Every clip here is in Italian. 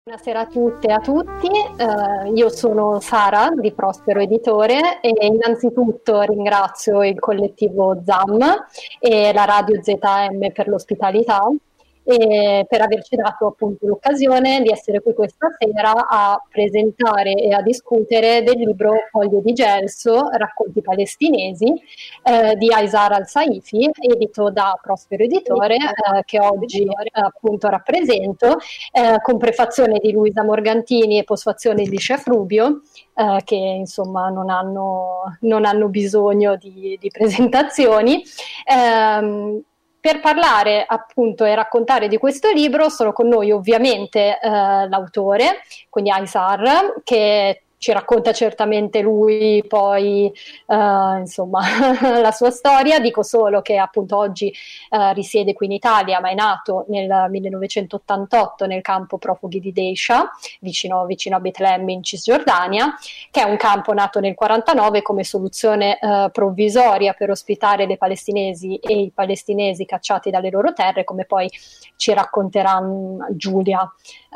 Buonasera a tutte e a tutti, io sono Sara di Prospero Editore e innanzitutto ringrazio il collettivo ZAM e la radio ZM per l'ospitalità e per averci dato appunto l'occasione di essere qui questa sera a presentare e a discutere del libro Foglie di Gelso, racconti palestinesi di Aysar Al-Saifi, edito da Prospero Editore, che oggi appunto rappresento, con prefazione di Luisa Morgantini e postfazione di Chef Rubio, che insomma non hanno bisogno di presentazioni. Per parlare appunto e raccontare di questo libro sono con noi ovviamente l'autore, quindi Aysar, che ci racconta certamente lui poi insomma la sua storia. Dico solo che appunto oggi risiede qui in Italia, ma è nato nel 1988 nel campo profughi di Deisha, vicino a Betlemme in Cisgiordania, che è un campo nato nel 49 come soluzione provvisoria per ospitare le palestinesi e i palestinesi cacciati dalle loro terre, come poi ci racconterà Giulia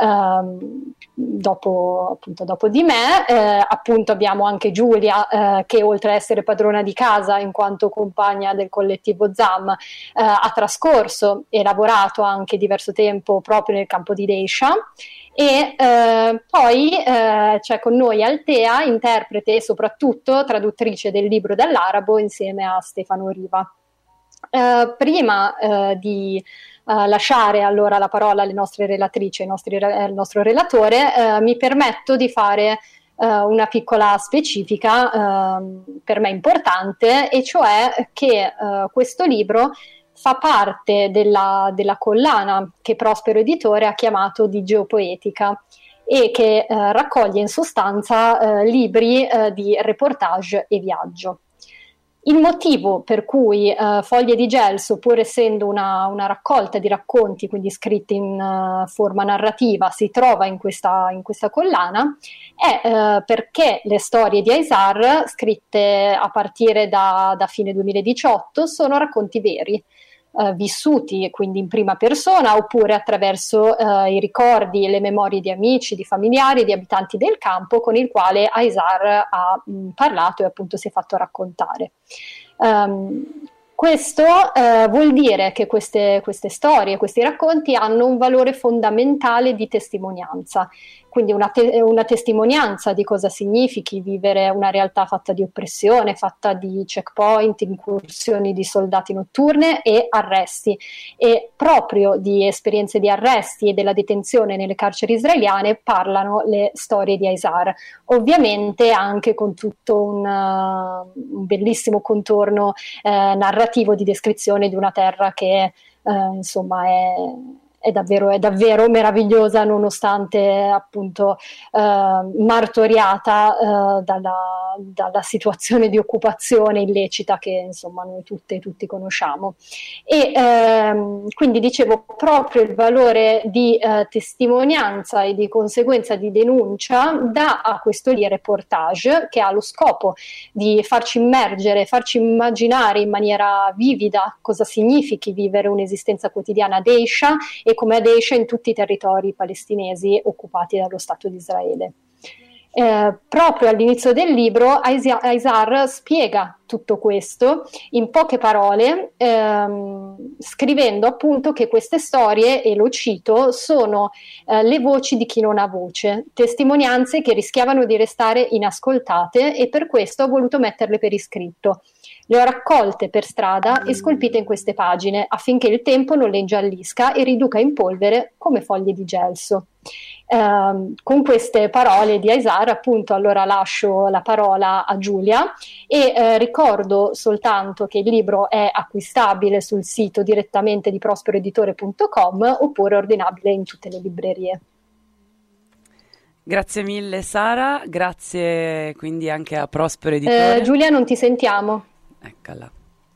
dopo di me. Appunto abbiamo anche Giulia che oltre a essere padrona di casa in quanto compagna del collettivo ZAM ha trascorso e lavorato anche diverso tempo proprio nel campo di Deisha. E poi c'è con noi Altea, interprete e soprattutto traduttrice del libro dall'arabo insieme a Stefano Riva. Prima di lasciare allora la parola alle nostre relatrici, al nostro relatore, mi permetto di fare una piccola specifica per me importante, e cioè che questo libro fa parte della collana che Prospero Editore ha chiamato di geopoetica e che raccoglie in sostanza libri di reportage e viaggio. Il motivo per cui Foglie di Gelso, pur essendo una raccolta di racconti, quindi scritti in forma narrativa, si trova in questa collana, è perché le storie di Aysar, scritte a partire da fine 2018, sono racconti veri, vissuti quindi in prima persona oppure attraverso i ricordi e le memorie di amici, di familiari, di abitanti del campo con il quale Aysar ha parlato e appunto si è fatto raccontare. Questo vuol dire che queste storie, questi racconti hanno un valore fondamentale di testimonianza, quindi una testimonianza di cosa significhi vivere una realtà fatta di oppressione, fatta di checkpoint, incursioni di soldati notturne e arresti. E proprio di esperienze di arresti e della detenzione nelle carceri israeliane parlano le storie di Aysar, ovviamente anche con tutto un bellissimo contorno narrativo di descrizione di una terra che insomma è davvero meravigliosa, nonostante appunto martoriata dalla situazione di occupazione illecita che insomma noi tutte e tutti conosciamo. E quindi dicevo, proprio il valore di testimonianza e di conseguenza di denuncia dà a questo reportage, che ha lo scopo di farci immergere, farci immaginare in maniera vivida cosa significhi vivere un'esistenza quotidiana a Deisha e come a Deisha in tutti i territori palestinesi occupati dallo Stato di Israele. Proprio all'inizio del libro Aysar spiega tutto questo in poche parole, scrivendo appunto che queste storie, e lo cito, sono le voci di chi non ha voce, testimonianze che rischiavano di restare inascoltate, e per questo ho voluto metterle per iscritto. Le ho raccolte per strada e scolpite in queste pagine affinché il tempo non le ingiallisca e riduca in polvere come foglie di gelso. Con queste parole di Aysar appunto allora lascio la parola a Giulia e ricordo soltanto che il libro è acquistabile sul sito direttamente di prosperoeditore.com oppure ordinabile in tutte le librerie. Grazie mille Sara, grazie quindi anche a Prospero Editore. Giulia, non ti sentiamo. Eccola.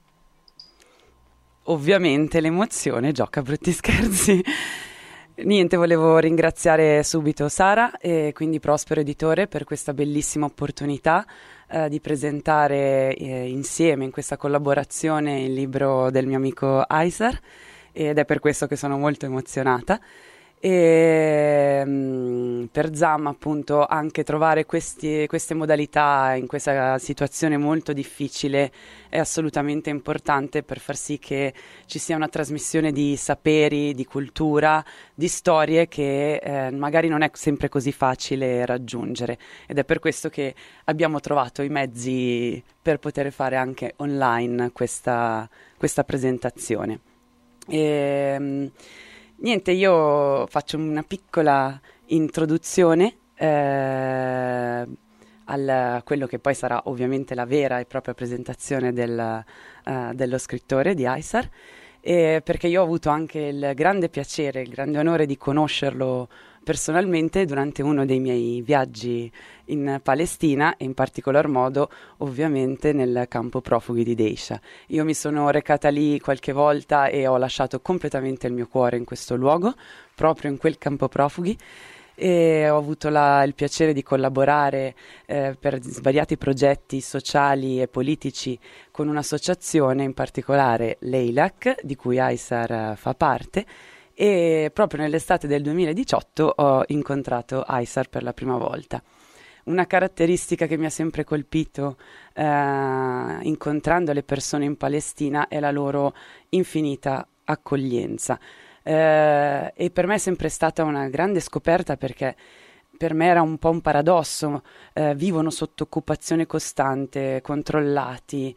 Ovviamente l'emozione gioca brutti scherzi. Niente, volevo ringraziare subito Sara e quindi Prospero Editore per questa bellissima opportunità di presentare insieme in questa collaborazione il libro del mio amico Aysar, ed è per questo che sono molto emozionata. E per Zam appunto anche trovare queste modalità in questa situazione molto difficile è assolutamente importante per far sì che ci sia una trasmissione di saperi, di cultura, di storie che magari non è sempre così facile raggiungere, ed è per questo che abbiamo trovato i mezzi per poter fare anche online questa presentazione. Niente, io faccio una piccola introduzione a quello che poi sarà ovviamente la vera e propria presentazione dello scrittore di Aysar, perché io ho avuto anche il grande piacere, il grande onore di conoscerlo personalmente durante uno dei miei viaggi in Palestina e in particolar modo ovviamente nel campo profughi di Deisha. Io mi sono recata lì qualche volta e ho lasciato completamente il mio cuore in questo luogo, proprio in quel campo profughi, e ho avuto il piacere di collaborare per svariati progetti sociali e politici con un'associazione, in particolare l'EILAC, di cui Aysar fa parte, e proprio nell'estate del 2018 ho incontrato Aysar per la prima volta. Una caratteristica che mi ha sempre colpito incontrando le persone in Palestina è la loro infinita accoglienza. E per me è sempre stata una grande scoperta, perché per me era un po' un paradosso. Vivono sotto occupazione costante, controllati,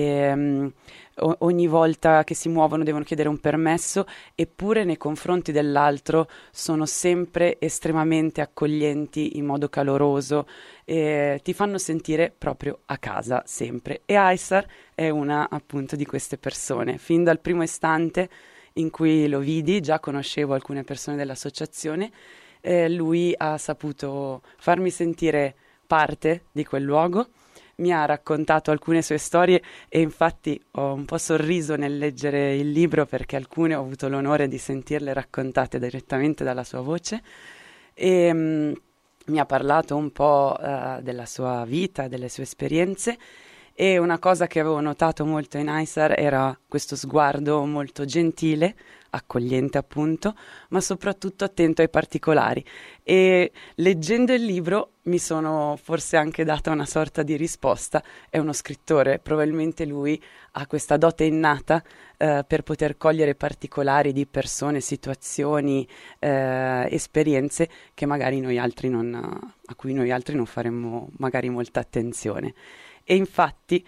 ogni volta che si muovono devono chiedere un permesso, eppure nei confronti dell'altro sono sempre estremamente accoglienti in modo caloroso, e ti fanno sentire proprio a casa sempre. E Aysar è una appunto di queste persone. Fin dal primo istante in cui lo vidi, già conoscevo alcune persone dell'associazione, lui ha saputo farmi sentire parte di quel luogo, mi ha raccontato alcune sue storie e infatti ho un po' sorriso nel leggere il libro, perché alcune ho avuto l'onore di sentirle raccontate direttamente dalla sua voce, e mi ha parlato un po' della sua vita, delle sue esperienze. E una cosa che avevo notato molto in Aysar era questo sguardo molto gentile, accogliente appunto, ma soprattutto attento ai particolari. E leggendo il libro mi sono forse anche data una sorta di risposta. È uno scrittore, probabilmente lui ha questa dote innata per poter cogliere particolari di persone, situazioni, esperienze che magari a cui noi altri non faremmo magari molta attenzione. E infatti,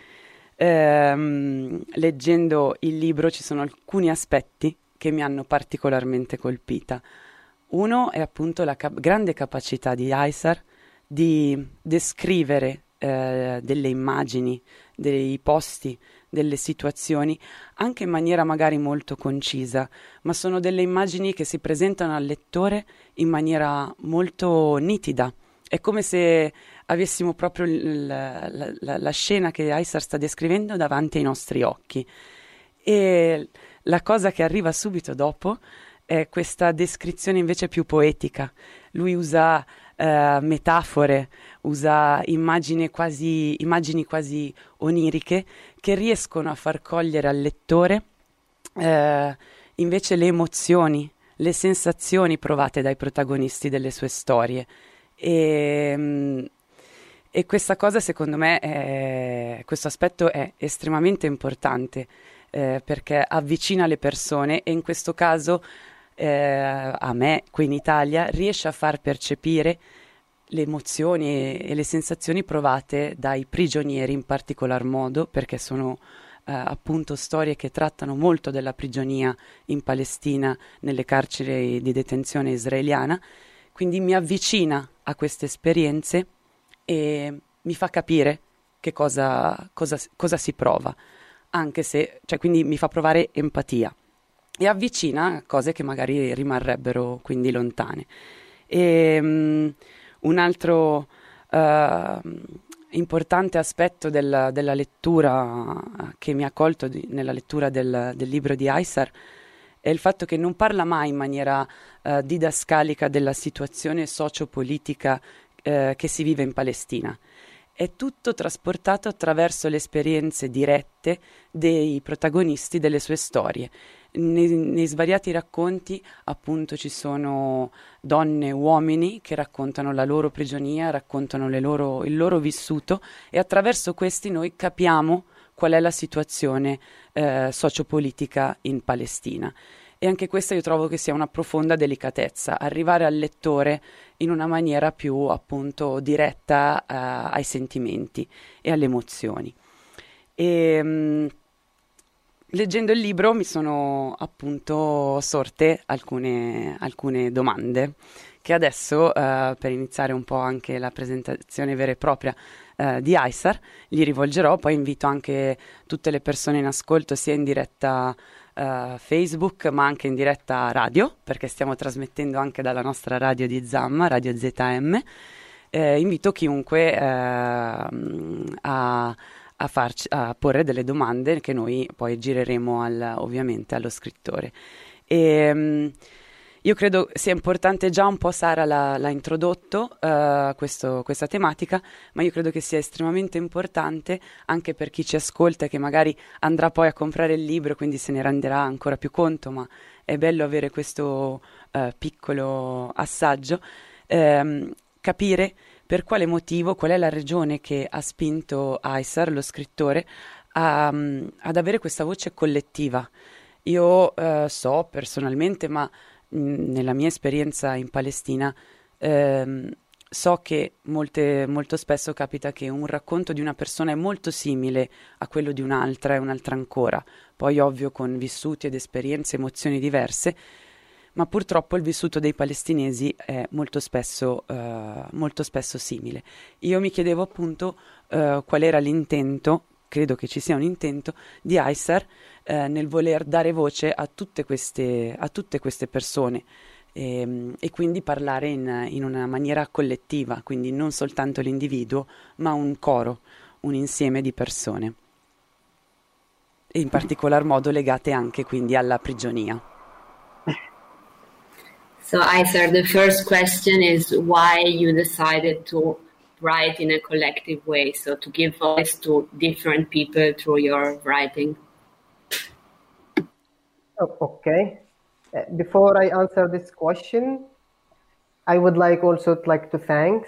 leggendo il libro, ci sono alcuni aspetti che mi hanno particolarmente colpita. Uno è appunto la grande capacità di Aysar di descrivere delle immagini, dei posti, delle situazioni, anche in maniera magari molto concisa, ma sono delle immagini che si presentano al lettore in maniera molto nitida. È come se avessimo proprio la scena che Aysar sta descrivendo davanti ai nostri occhi. E la cosa che arriva subito dopo è questa descrizione invece più poetica. Lui usa metafore, usa immagini quasi oniriche che riescono a far cogliere al lettore invece le emozioni, le sensazioni provate dai protagonisti delle sue storie. E questa cosa, secondo me, questo aspetto è estremamente importante, perché avvicina le persone e in questo caso a me qui in Italia riesce a far percepire le emozioni e le sensazioni provate dai prigionieri in particolar modo, perché sono appunto storie che trattano molto della prigionia in Palestina, nelle carceri di detenzione israeliana. Quindi mi avvicina a queste esperienze e mi fa capire che cosa si prova, anche se, cioè, quindi mi fa provare empatia e avvicina a cose che magari rimarrebbero quindi lontane. E un altro importante aspetto della lettura che mi ha colto nella lettura del libro di Aysar è il fatto che non parla mai in maniera didascalica della situazione sociopolitica che si vive in Palestina. è tutto trasportato attraverso le esperienze dirette dei protagonisti delle sue storie. Nei svariati racconti, appunto, ci sono donne e uomini che raccontano la loro prigionia, raccontano il loro vissuto, e attraverso questi noi capiamo qual è la situazione sociopolitica in Palestina. E anche questa io trovo che sia una profonda delicatezza, arrivare al lettore in una maniera più, appunto, diretta ai sentimenti e alle emozioni. E leggendo il libro mi sono appunto sorte alcune domande che adesso, per iniziare un po' anche la presentazione vera e propria di Aysar, gli rivolgerò. Poi invito anche tutte le persone in ascolto, sia in diretta Facebook ma anche in diretta radio, perché stiamo trasmettendo anche dalla nostra radio di Zam, Radio ZM. Invito chiunque a porre delle domande che noi poi gireremo ovviamente allo scrittore. Io credo sia importante, già un po' Sara l'ha introdotto questa tematica, ma io credo che sia estremamente importante anche per chi ci ascolta e che magari andrà poi a comprare il libro, quindi se ne renderà ancora più conto, ma è bello avere questo piccolo assaggio, capire per quale motivo, qual è la ragione che ha spinto Aysar, lo scrittore, ad avere questa voce collettiva. Io so personalmente, ma nella mia esperienza in Palestina, so che molto spesso capita che un racconto di una persona è molto simile a quello di un'altra e un'altra ancora, poi ovvio con vissuti ed esperienze, emozioni diverse, ma purtroppo il vissuto dei palestinesi è molto spesso simile. Io mi chiedevo appunto qual era l'intento, credo che ci sia un intento, di Aysar nel voler dare voce a tutte queste persone e quindi parlare in una maniera collettiva, quindi non soltanto l'individuo, ma un coro, un insieme di persone, e in particolar modo legate anche quindi alla prigionia. So Aysar, the first question is why you decided to write in a collective way, so to give voice to different people through your writing. Oh, okay. Before I answer this question, I would also like to thanks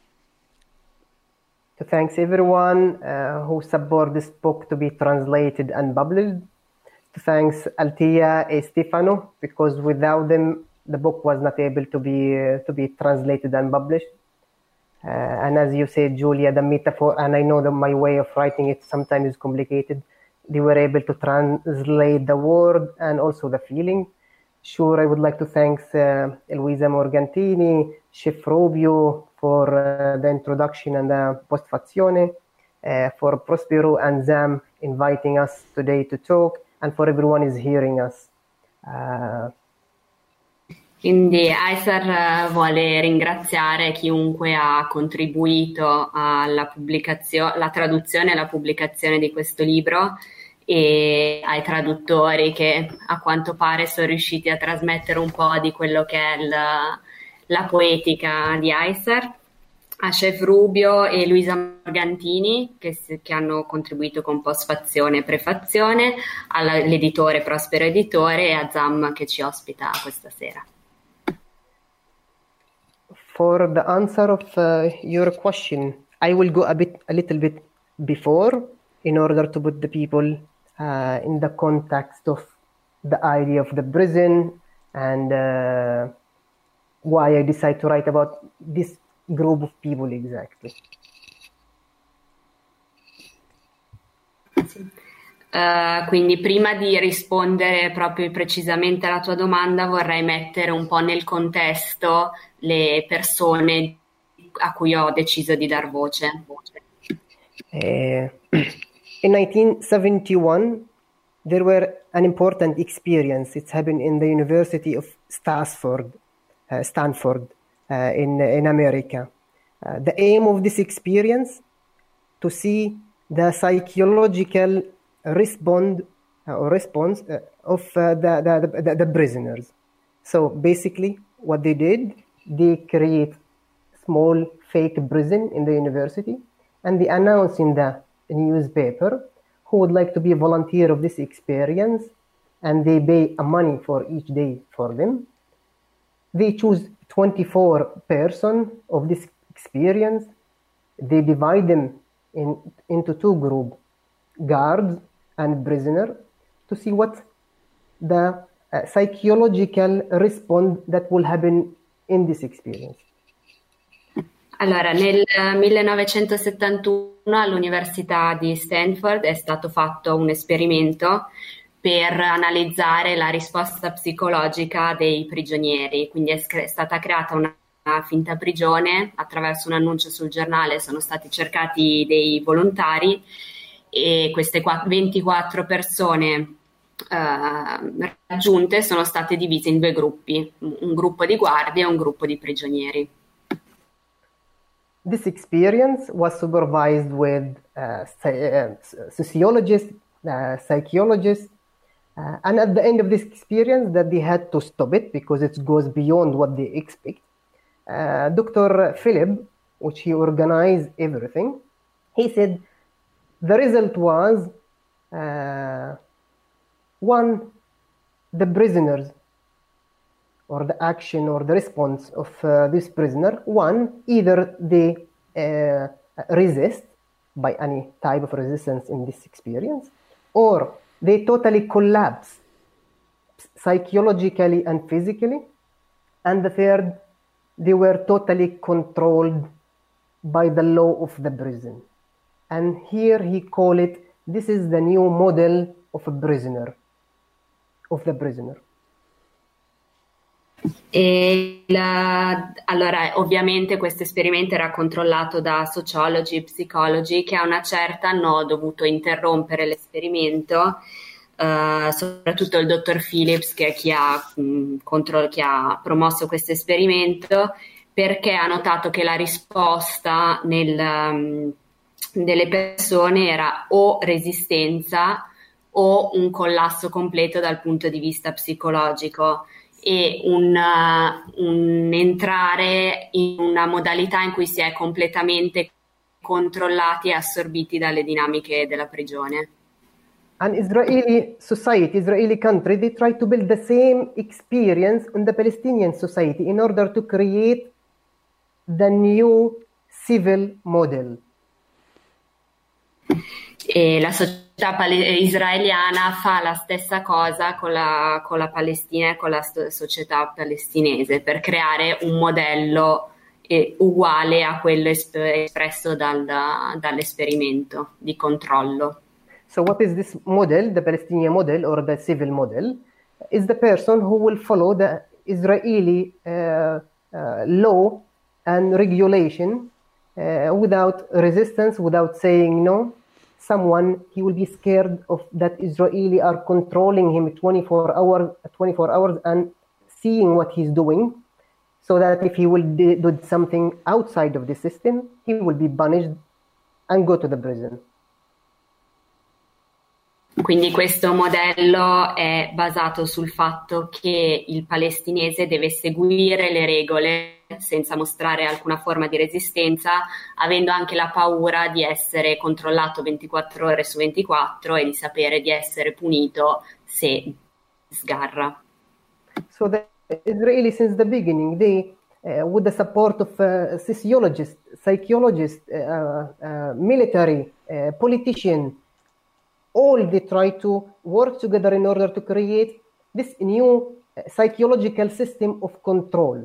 everyone who support this book to be translated and published. To thanks Altia and Stefano, because without them the book was not able to be translated and published. And as you said, Julia, the metaphor, and I know that my way of writing it sometimes is complicated. They were able to translate the word and also the feeling. Sure, I would like to thank Luisa Morgantini, Chef Rubio for the introduction and the postfazione, for Prospero and Zam inviting us today to talk, and for everyone is hearing us. Quindi Aysar vuole ringraziare chiunque ha contribuito alla traduzione e alla pubblicazione di questo libro, e ai traduttori che a quanto pare sono riusciti a trasmettere un po' di quello che è la poetica di Aysar, a Chef Rubio e Luisa Morgantini che hanno contribuito con postfazione e prefazione, all'editore Prospero Editore e a Zam che ci ospita questa sera. For the answer of your question, I will go a little bit before in order to put the people in the context of the idea of the prison and why I decided to write about this group of people exactly. Quindi prima di rispondere proprio precisamente alla tua domanda vorrei mettere un po' nel contesto le persone a cui ho deciso di dar voce. In 1971 there were an important experience. It's happened in the University of Stanford in America. The aim of this experience to see the psychological response of the prisoners. So basically what they did, they create small fake prison in the university, and they announce in the newspaper who would like to be a volunteer of this experience, and they pay a money for each day for them. They choose 24 person of this experience. They divide them into two groups, guards and prisoner, to see what the psychological response that will happen in this experience. Allora, nel 1971 all'Università di Stanford è stato fatto un esperimento per analizzare la risposta psicologica dei prigionieri, quindi è stata creata una finta prigione, attraverso un annuncio sul giornale sono stati cercati dei volontari e queste 24 persone raggiunte sono state divise in due gruppi, un gruppo di guardie e un gruppo di prigionieri. This experience was supervised with sociologists, psychologists, and at the end of this experience that they had to stop it because it goes beyond what they expect. Dr. Philip, which he organized everything, he said the result was one, the prisoners or the action or the response of this prisoner, one, either they resist by any type of resistance in this experience, or they totally collapse psychologically and physically, and the third, they were totally controlled by the law of the prison. And here he called it, this is the new model of a prisoner, of the prisoner. Allora, ovviamente questo esperimento era controllato da sociologi e psicologi che a una certa hanno dovuto interrompere l'esperimento, soprattutto il dottor Phillips, che è chi ha chi ha promosso questo esperimento, perché ha notato che la risposta delle persone era o resistenza o un collasso completo dal punto di vista psicologico, e un entrare in una modalità in cui si è completamente controllati e assorbiti dalle dinamiche della prigione. An Israeli society, Israeli country, they try to build the same experience in the Palestinian society in order to create the new civil model. E la società israeliana fa la stessa cosa con la Palestina e con la società palestinese per creare un modello uguale a quello espresso dall'esperimento di controllo. So what is this model, the Palestinian model or the civil model? Is the person who will follow the Israeli law and regulation without resistance, without saying no. Someone, he will be scared of that Israeli are controlling him 24 hours and seeing what he's doing, so that if he will do something outside of the system, he will be punished and go to the prison. Quindi questo modello è basato sul fatto che il palestinese deve seguire le regole senza mostrare alcuna forma di resistenza, avendo anche la paura di essere controllato 24 ore su 24 e di sapere di essere punito se sgarra. So the Israeli, since the beginning, they, with the support of sociologists, psychologists, military, politicians, all they try to work together in order to create this new psychological system of control.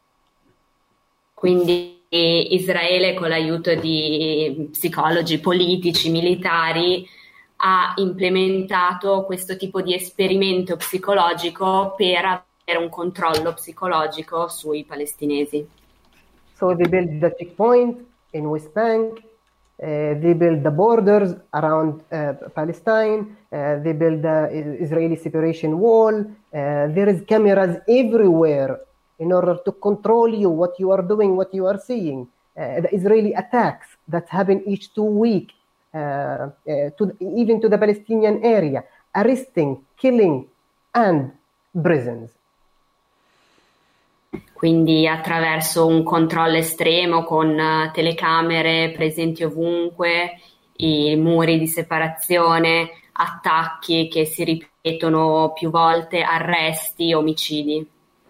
Quindi Israele, con l'aiuto di psicologi, politici, militari, ha implementato questo tipo di esperimento psicologico per avere un controllo psicologico sui palestinesi. So they built the checkpoint in West Bank, they built the borders around Palestine, they built the Israeli separation wall, there is cameras everywhere in order to control you, what you are doing, what you are seeing. The Israeli attacks that happen each 2 weeks, even to the Palestinian area, arresting, killing, and prisons. Quindi attraverso un controllo estremo con telecamere presenti ovunque, i muri di separazione, attacchi che si ripetono più volte, arresti, omicidi.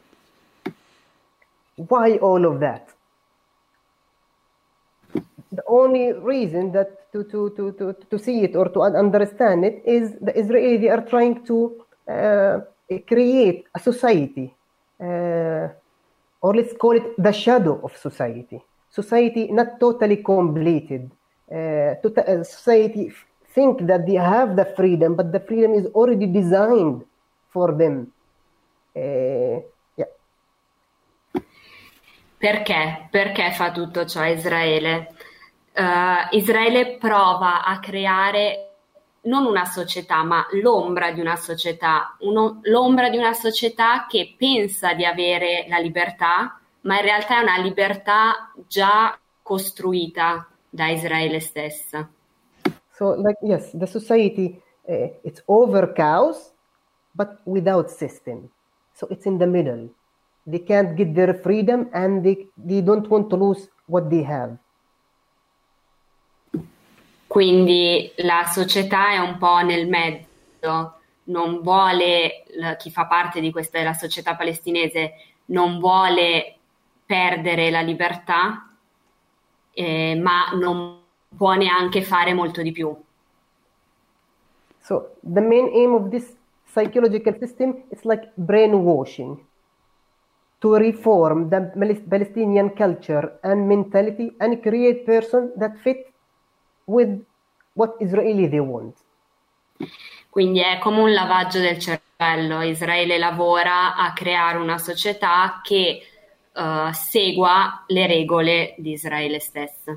Why all of that? The only reason that to see it or to understand it is the Israelis, they are trying to create a society, or let's call it the shadow of society. Society not totally completed. Society think that they have the freedom, but the freedom is already designed for them. Perché? Perché fa tutto ciò Israele? Israele prova a creare non una società, ma l'ombra di una società, l'ombra di una società che pensa di avere la libertà, ma in realtà è una libertà già costruita da Israele stessa. So, like, yes, the society, it's over chaos, but without system. So it's in the middle. They can't get their freedom and they don't want to lose what they have. Quindi la società è un po' nel mezzo, non vuole, chi fa parte di questa della società palestinese non vuole perdere la libertà, ma non può neanche fare molto di più. So the main aim of this psychological system is like brainwashing, to reform the Palestinian culture and mentality and create person that fit with what Israeli they want. Quindi è come un lavaggio del cervello. Israele lavora a creare una società che segua le regole di Israele stessa.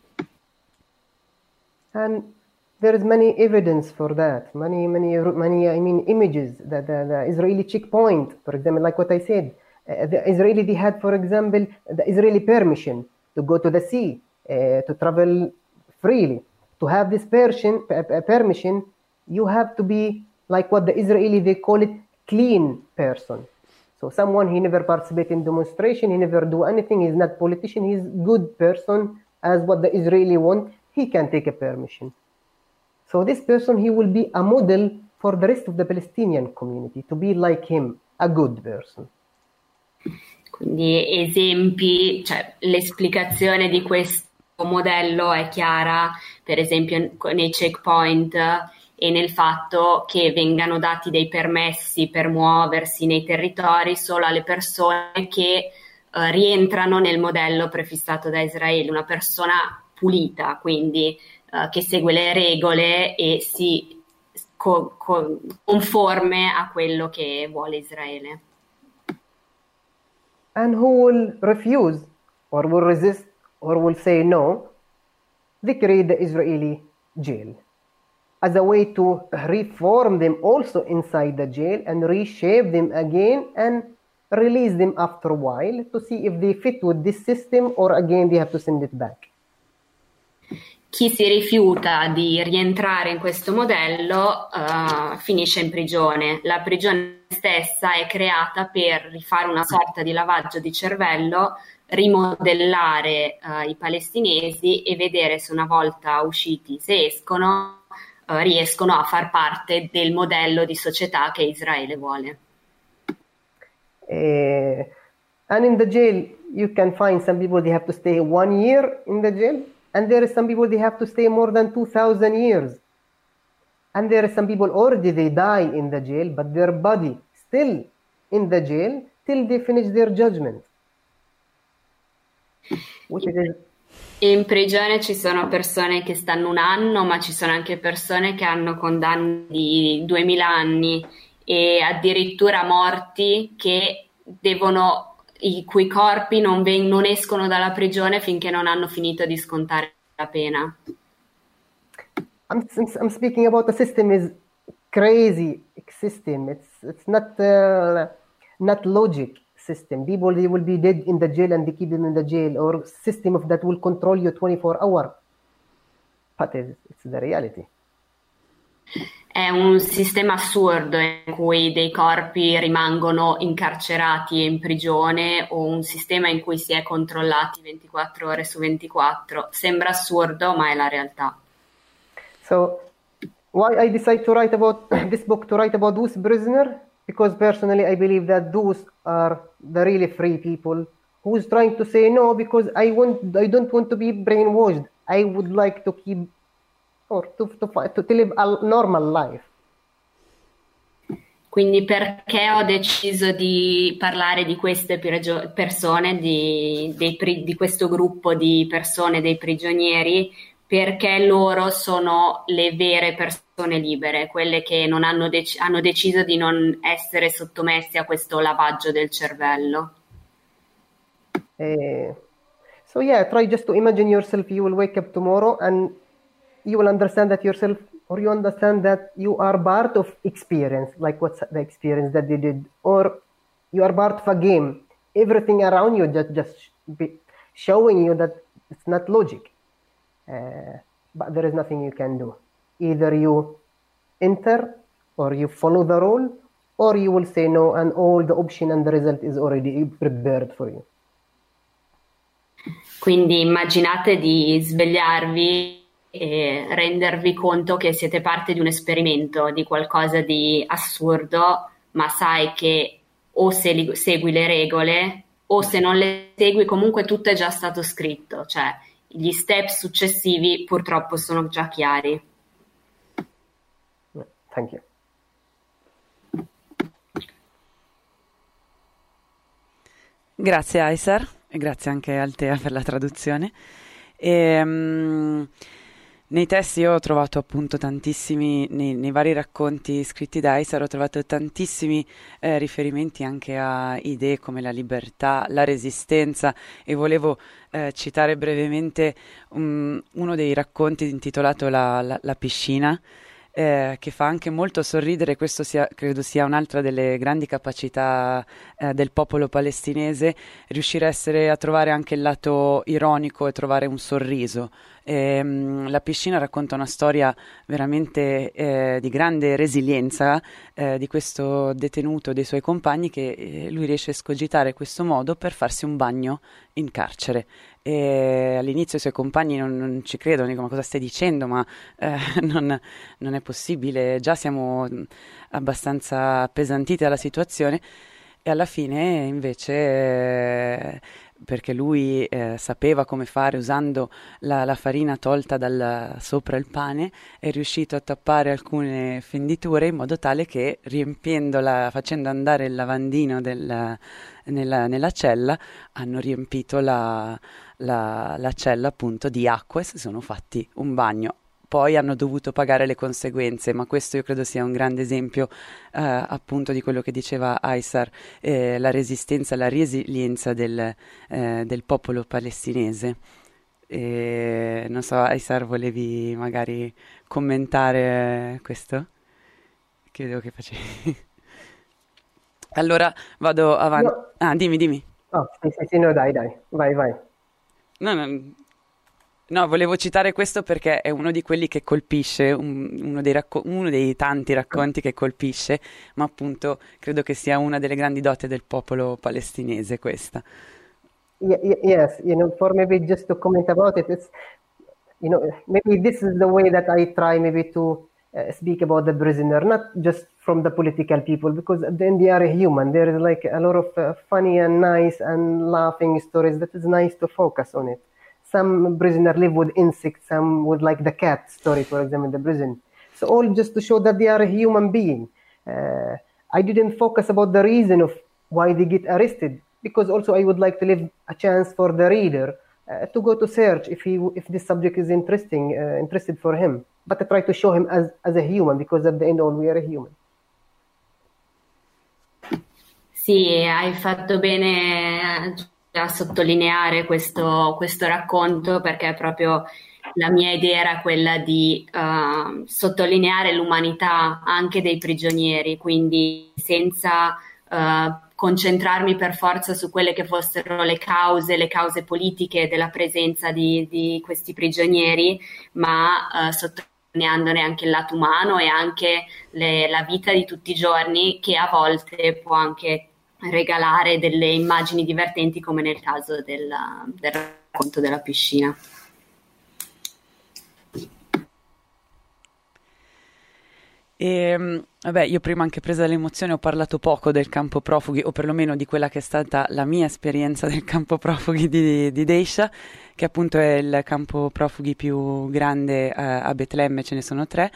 And there is many evidence for that. Many, I mean, images that the Israeli checkpoint, for example, like what I said, the Israeli, they had, for example, the Israeli permission to go to the sea, to travel freely. To have this permission, you have to be like what the Israeli, they call it, clean person. So someone, he never participate in demonstration, he never do anything, he's not politician, he's good person, as what the Israeli want, he can take a permission. So this person, he will be a model for the rest of the Palestinian community, to be like him, a good person. Quindi esempi, cioè l'esplicazione di questo modello è chiara, per esempio nei checkpoint e nel fatto che vengano dati dei permessi per muoversi nei territori solo alle persone che rientrano nel modello prefissato da Israele, una persona pulita, quindi che segue le regole e si conforme a quello che vuole Israele. And who will refuse or will resist or will say no, they create the Israeli jail as a way to reform them also inside the jail and reshape them again and release them after a while to see if they fit with this system or again they have to send it back. Chi si rifiuta di rientrare in questo modello finisce in prigione. La prigione stessa è creata per rifare una sorta di lavaggio di cervello, rimodellare i palestinesi e vedere se una volta usciti, se escono, riescono a far parte del modello di società che Israele vuole. And in the jail you can find some people they have to stay 1 year in the jail. And there are some people they have to stay more than 2,000 years. And there are some people already they die in the jail, but their body still in the jail till they finish their judgment. In prigione ci sono persone che stanno 1 anno, ma ci sono anche persone che hanno condanne di 2000 anni e addirittura morti che i cui corpi non escono dalla prigione finché non hanno finito di scontare la pena. I'm speaking about a system is crazy system. It's not logic system. People they will be dead in the jail and they keep them in the jail, or system of that will control you 24 hours. But it's the reality. È un sistema assurdo in cui dei corpi rimangono incarcerati e in prigione, o un sistema in cui si è controllati 24 ore su 24. Sembra assurdo, ma è la realtà. So, why I decide to write about this book, to write about those prisoners? Because personally, I believe that those are the really free people who's trying to say no, because I don't want to be brainwashed. I would like to keep or to live a normal life. Quindi perché ho deciso di parlare di queste persone, di questo gruppo di persone, dei prigionieri? Perché loro sono le vere persone libere, quelle che non hanno deciso di non essere sottomessi a questo lavaggio del cervello. So yeah, try just to imagine yourself, you will wake up tomorrow and you will understand that yourself, or you understand that you are part of experience, like what's the experience that they did, or you are part of a game. Everything around you just be showing you that it's not logic. But there is nothing you can do. Either you enter, or you follow the rule, or you will say no, and all the option and the result is already prepared for you. Quindi immaginate di svegliarvi e rendervi conto che siete parte di un esperimento, di qualcosa di assurdo, ma sai che o se segui le regole o se non le segui, comunque tutto è già stato scritto, cioè gli step successivi purtroppo sono già chiari. Thank you. Grazie Aysar e grazie anche a Altea per la traduzione. Nei testi io ho trovato appunto tantissimi, nei vari racconti scritti da Aysar ho trovato tantissimi riferimenti anche a idee come la libertà, la resistenza, e volevo citare brevemente uno dei racconti intitolato La piscina, che fa anche molto sorridere. Questo credo sia un'altra delle grandi capacità del popolo palestinese, riuscire a trovare anche il lato ironico e trovare un sorriso. La piscina racconta una storia veramente di grande resilienza di questo detenuto e dei suoi compagni, che lui riesce a escogitare questo modo per farsi un bagno in carcere. E all'inizio i suoi compagni non ci credono, dicono: ma cosa stai dicendo? Ma non è possibile, già siamo abbastanza appesantiti dalla situazione. E alla fine invece perché lui sapeva come fare usando la farina tolta sopra il pane, è riuscito a tappare alcune fenditure in modo tale che, facendo andare il lavandino nella cella, hanno riempito la cella appunto di acqua e si sono fatti un bagno. Poi hanno dovuto pagare le conseguenze, ma questo io credo sia un grande esempio appunto di quello che diceva Aysar, la resistenza, la resilienza del popolo palestinese. Non so, Aysar, volevi magari commentare questo? Credo che facevi. Allora vado avanti. No. Dimmi. Oh, sì, no, dai, vai. No, volevo citare questo perché è uno di quelli che colpisce, uno dei tanti racconti che colpisce, ma appunto credo che sia una delle grandi doti del popolo palestinese questa. Yes, for maybe just to comment about it, it's, maybe this is the way that I try maybe to speak about the prisoner, not just from the political people, because at the end they are human. There is like a lot of funny and nice and laughing stories that is nice to focus on it. Some prisoners live with insects, some with like the cat story, for example, in the prison. So all just to show that they are a human being. I didn't focus about the reason of why they get arrested, because also I would like to leave a chance for the reader to go to search if this subject is interested for him. But I try to show him as a human, because at the end all we are a human. Sì, hai fatto bene a sottolineare questo racconto, perché proprio la mia idea era quella di sottolineare l'umanità anche dei prigionieri, quindi senza concentrarmi per forza su quelle che fossero le cause politiche della presenza di questi prigionieri, ma sottolineare sottolineandone anche il lato umano e anche la vita di tutti i giorni, che a volte può anche regalare delle immagini divertenti, come nel caso del racconto della piscina. E vabbè, io prima, anche presa dall'emozione, ho parlato poco del campo profughi, o perlomeno di quella che è stata la mia esperienza del campo profughi di Deisha, che appunto è il campo profughi più grande a Betlemme. Ce ne sono 3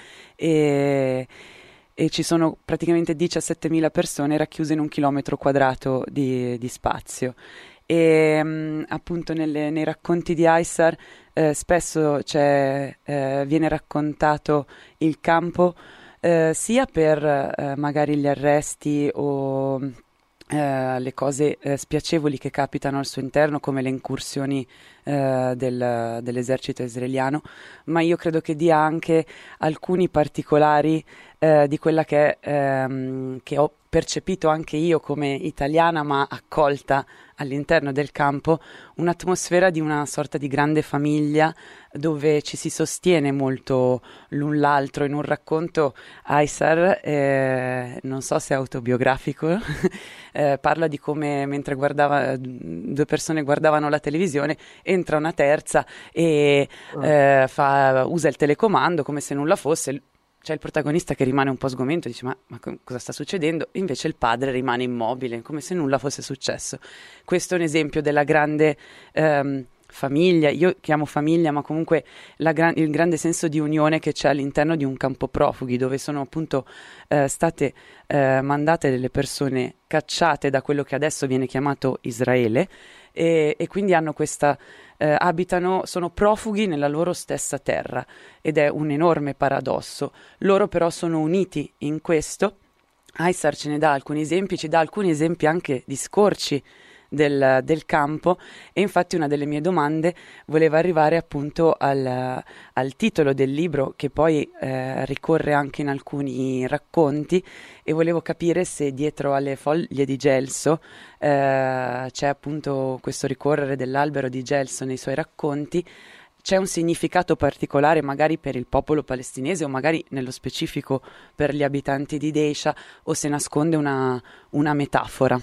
e ci sono praticamente 17.000 persone racchiuse in 1 chilometro quadrato di spazio. E appunto nei racconti di Aysar spesso viene raccontato il campo sia per magari gli arresti o le cose spiacevoli che capitano al suo interno, come le incursioni dell'esercito israeliano, ma io credo che dia anche alcuni particolari di quella che ho percepito anche io come italiana, ma accolta all'interno del campo, un'atmosfera di una sorta di grande famiglia dove ci si sostiene molto l'un l'altro. In un racconto Aysar, non so se è autobiografico, parla di come mentre 2 persone guardavano la televisione, entra una terza e usa il telecomando come se nulla fosse. C'è il protagonista che rimane un po' sgomento, dice ma cosa sta succedendo? Invece il padre rimane immobile, come se nulla fosse successo. Questo è un esempio della grande famiglia, io chiamo famiglia, ma comunque il grande senso di unione che c'è all'interno di un campo profughi, dove sono appunto state mandate delle persone cacciate da quello che adesso viene chiamato Israele, e quindi hanno sono profughi nella loro stessa terra, ed è un enorme paradosso. Loro però sono uniti in questo. Aysar ce ne dà alcuni esempi, ci dà alcuni esempi anche di scorci del campo, e infatti una delle mie domande voleva arrivare appunto al titolo del libro, che poi ricorre anche in alcuni racconti, e volevo capire se dietro alle foglie di gelso c'è appunto questo ricorrere dell'albero di gelso nei suoi racconti. C'è un significato particolare magari per il popolo palestinese, o magari nello specifico per gli abitanti di Deisha, o se nasconde una metafora?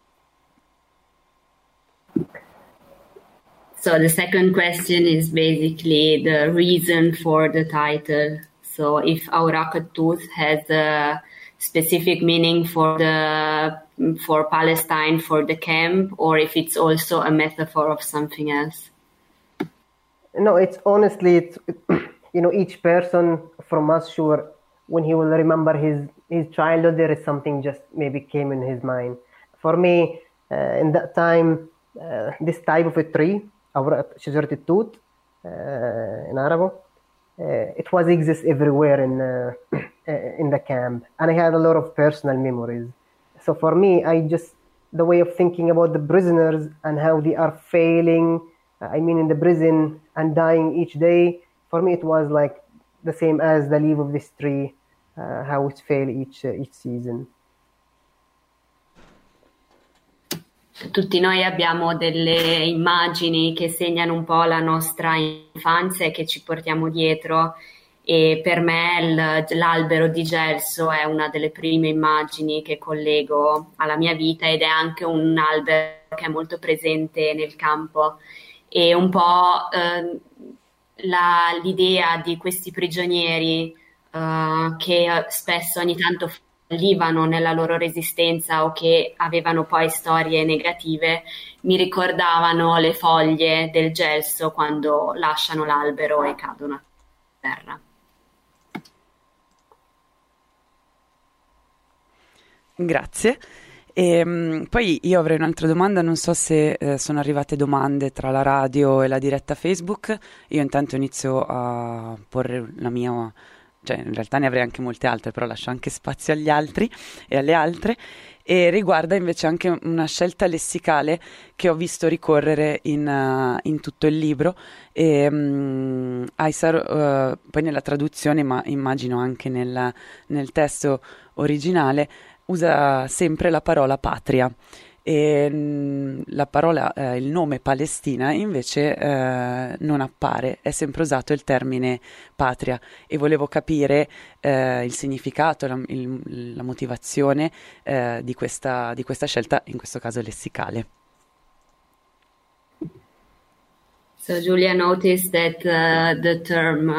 So the second question is basically the reason for the title. So if Aurakat Tooth has a specific meaning for Palestine, for the camp, or if it's also a metaphor of something else. No, it's honestly, each person from us, sure, when he will remember his childhood, there is something just maybe came in his mind. For me, in that time, this type of a tree, شجرة التوت in Arabo, it was exist everywhere in the camp, and I had a lot of personal memories. So for me, the way of thinking about the prisoners and how they are failing, in the prison and dying each day, for me it was like the same as the leaf of this tree, how it fail each season. Tutti noi abbiamo delle immagini che segnano un po' la nostra infanzia e che ci portiamo dietro, e per me l'albero di gelso è una delle prime immagini che collego alla mia vita, ed è anche un albero che è molto presente nel campo, e un po' l'idea di questi prigionieri che spesso ogni tanto fallivano nella loro resistenza, o che avevano poi storie negative, mi ricordavano le foglie del gelso quando lasciano l'albero e cadono a terra. Grazie. E poi io avrei un'altra domanda, non so se sono arrivate domande tra la radio e la diretta Facebook. Io intanto inizio a porre la mia, cioè in realtà ne avrei anche molte altre, però lascio anche spazio agli altri e alle altre, e riguarda invece anche una scelta lessicale che ho visto ricorrere in tutto il libro. E Aysar poi nella traduzione, ma immagino anche nel testo originale, usa sempre la parola patria, e la parola, il nome Palestina invece non appare, è sempre usato il termine patria e volevo capire il significato, la motivazione di questa scelta, in questo caso lessicale. So Julia noticed that the term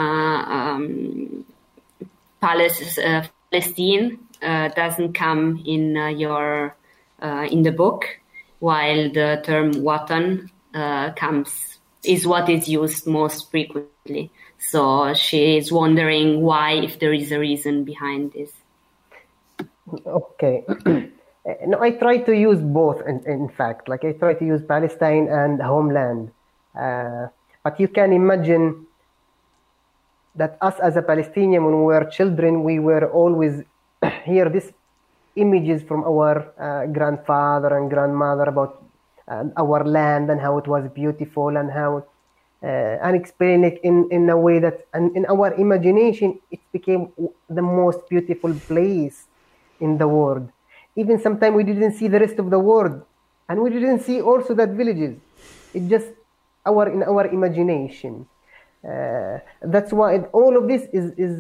Palestine doesn't come in your in the book, while the term Watan is what is used most frequently. So she is wondering why, if there is a reason behind this. Okay. No, I try to use both. In fact, like I try to use Palestine and homeland. But you can imagine that us as a Palestinian, when we were children, we were always hear these images from our grandfather and grandmother about our land and how it was beautiful and how and explain it in a way that, and in our imagination, it became the most beautiful place in the world. Even sometimes we didn't see the rest of the world, and we didn't see also that villages. It just in our imagination. That's why all of this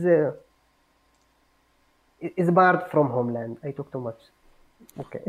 is barred from homeland. I talk too much. Okay.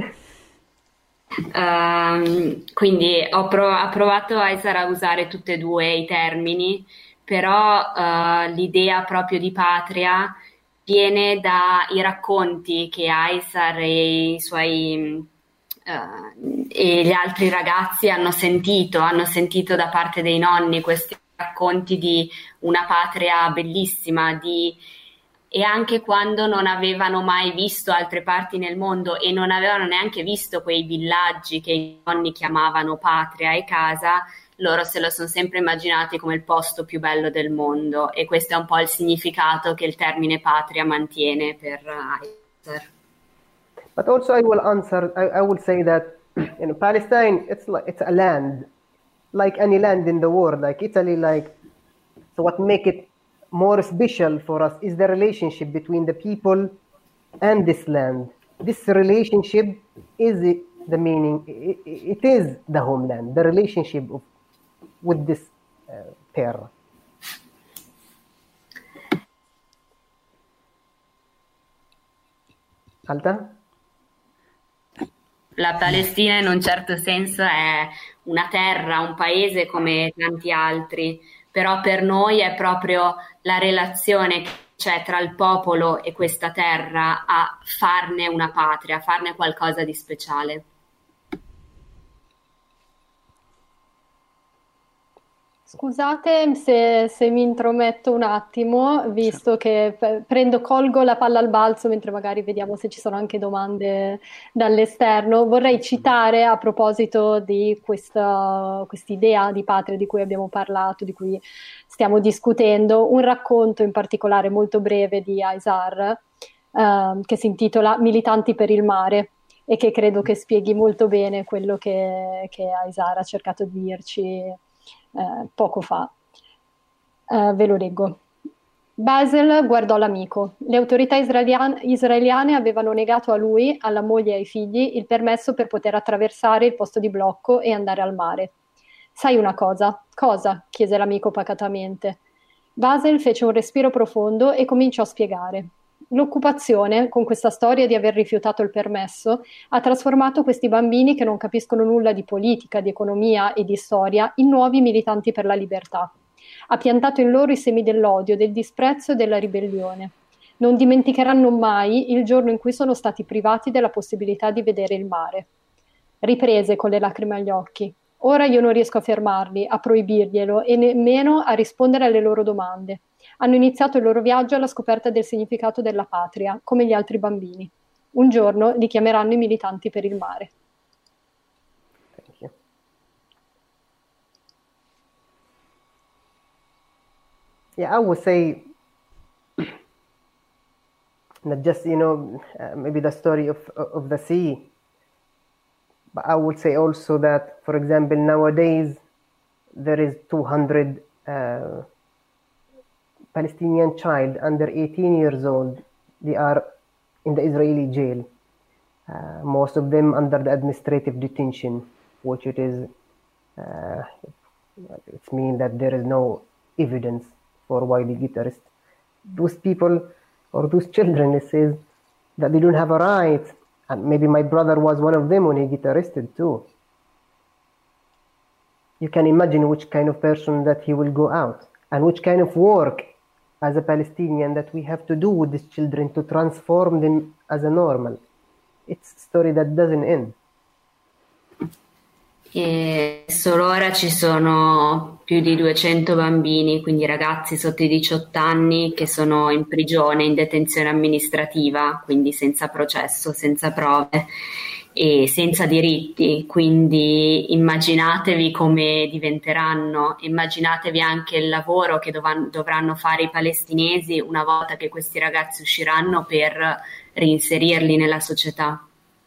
Quindi ha provato Aysar a usare tutti e due i termini, però l'idea proprio di patria viene dai racconti che Aysar e i suoi e gli altri ragazzi hanno sentito da parte dei nonni questi racconti di una patria bellissima, e anche quando non avevano mai visto altre parti nel mondo e non avevano neanche visto quei villaggi che i nonni chiamavano patria e casa, loro se lo sono sempre immaginati come il posto più bello del mondo, e questo è un po' il significato che il termine patria mantiene per Aysar. But also, I will answer. I will say that Palestine, it's a land, like any land in the world, like Italy. Like, so what make it more special for us is the relationship between the people and this land. This relationship is the meaning. It is the homeland. The relationship with this terra. Alta? La Palestina in un certo senso è una terra, un paese come tanti altri, però per noi è proprio la relazione che c'è tra il popolo e questa terra a farne una patria, a farne qualcosa di speciale. Scusate se mi intrometto un attimo, visto che colgo la palla al balzo mentre magari vediamo se ci sono anche domande dall'esterno. Vorrei citare, a proposito di quest'idea di patria di cui abbiamo parlato, di cui stiamo discutendo, un racconto in particolare molto breve di Aysar, che si intitola Militanti per il mare, e che credo che spieghi molto bene quello che Aysar ha cercato di dirci poco fa. Ve lo leggo. Basil guardò l'amico. Le autorità israeliane avevano negato a lui, alla moglie e ai figli il permesso per poter attraversare il posto di blocco e andare al mare. Sai una cosa? Cosa? Chiese l'amico pacatamente. Basil fece un respiro profondo e cominciò a spiegare. L'occupazione, con questa storia di aver rifiutato il permesso, ha trasformato questi bambini che non capiscono nulla di politica, di economia e di storia in nuovi militanti per la libertà. Ha piantato in loro i semi dell'odio, del disprezzo e della ribellione. Non dimenticheranno mai il giorno in cui sono stati privati della possibilità di vedere il mare. Riprese con le lacrime agli occhi. Ora io non riesco a fermarli, a proibirglielo e nemmeno a rispondere alle loro domande. Hanno iniziato il loro viaggio alla scoperta del significato della patria, come gli altri bambini. Un giorno li chiameranno i militanti per il mare. Thank you. Yeah, I would say not just maybe the story of the sea, but I would say also that, for example, nowadays there is 200 Palestinian child under 18 years old. They are in the Israeli jail. most of them under the administrative detention, which uh, it means that there is no evidence for why they get arrested. Those people or those children, it says that they don't have a right, and maybe my brother was one of them when he get arrested too. You can imagine which kind of person that he will go out and which kind of work as a Palestinian that we have to do with these children to transform them as a normal. It's a story that doesn't end. E solo ora ci sono più di 200 bambini, quindi ragazzi sotto i 18 anni, che sono in prigione, in detenzione amministrativa, quindi senza processo, senza prove e senza diritti. Quindi immaginatevi come diventeranno, immaginatevi anche il lavoro che dovranno fare i palestinesi una volta che questi ragazzi usciranno per reinserirli nella società.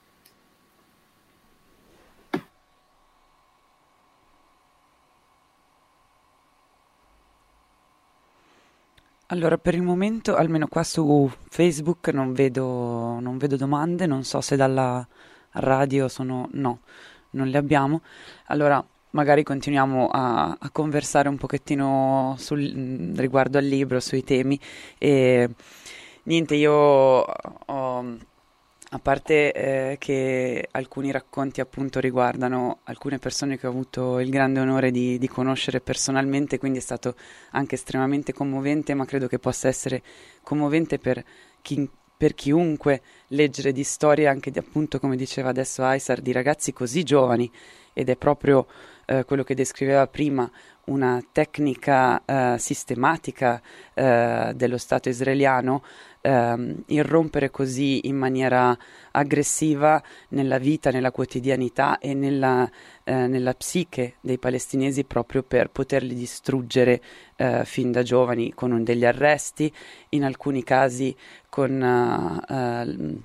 Allora, per il momento, almeno qua su Facebook, non vedo domande, non so se dalla radio sono... No, non le abbiamo. Allora, magari continuiamo a conversare un pochettino riguardo al libro, sui temi. E niente, io ho... A parte che alcuni racconti appunto riguardano alcune persone che ho avuto il grande onore di conoscere personalmente, quindi è stato anche estremamente commovente, ma credo che possa essere commovente per chiunque leggere di storie anche di, appunto, come diceva adesso Aysar, di ragazzi così giovani, ed è proprio quello che descriveva prima, una tecnica sistematica dello Stato israeliano, irrompere così in maniera aggressiva nella vita, nella quotidianità e nella psiche dei palestinesi, proprio per poterli distruggere fin da giovani, con degli arresti, in alcuni casi con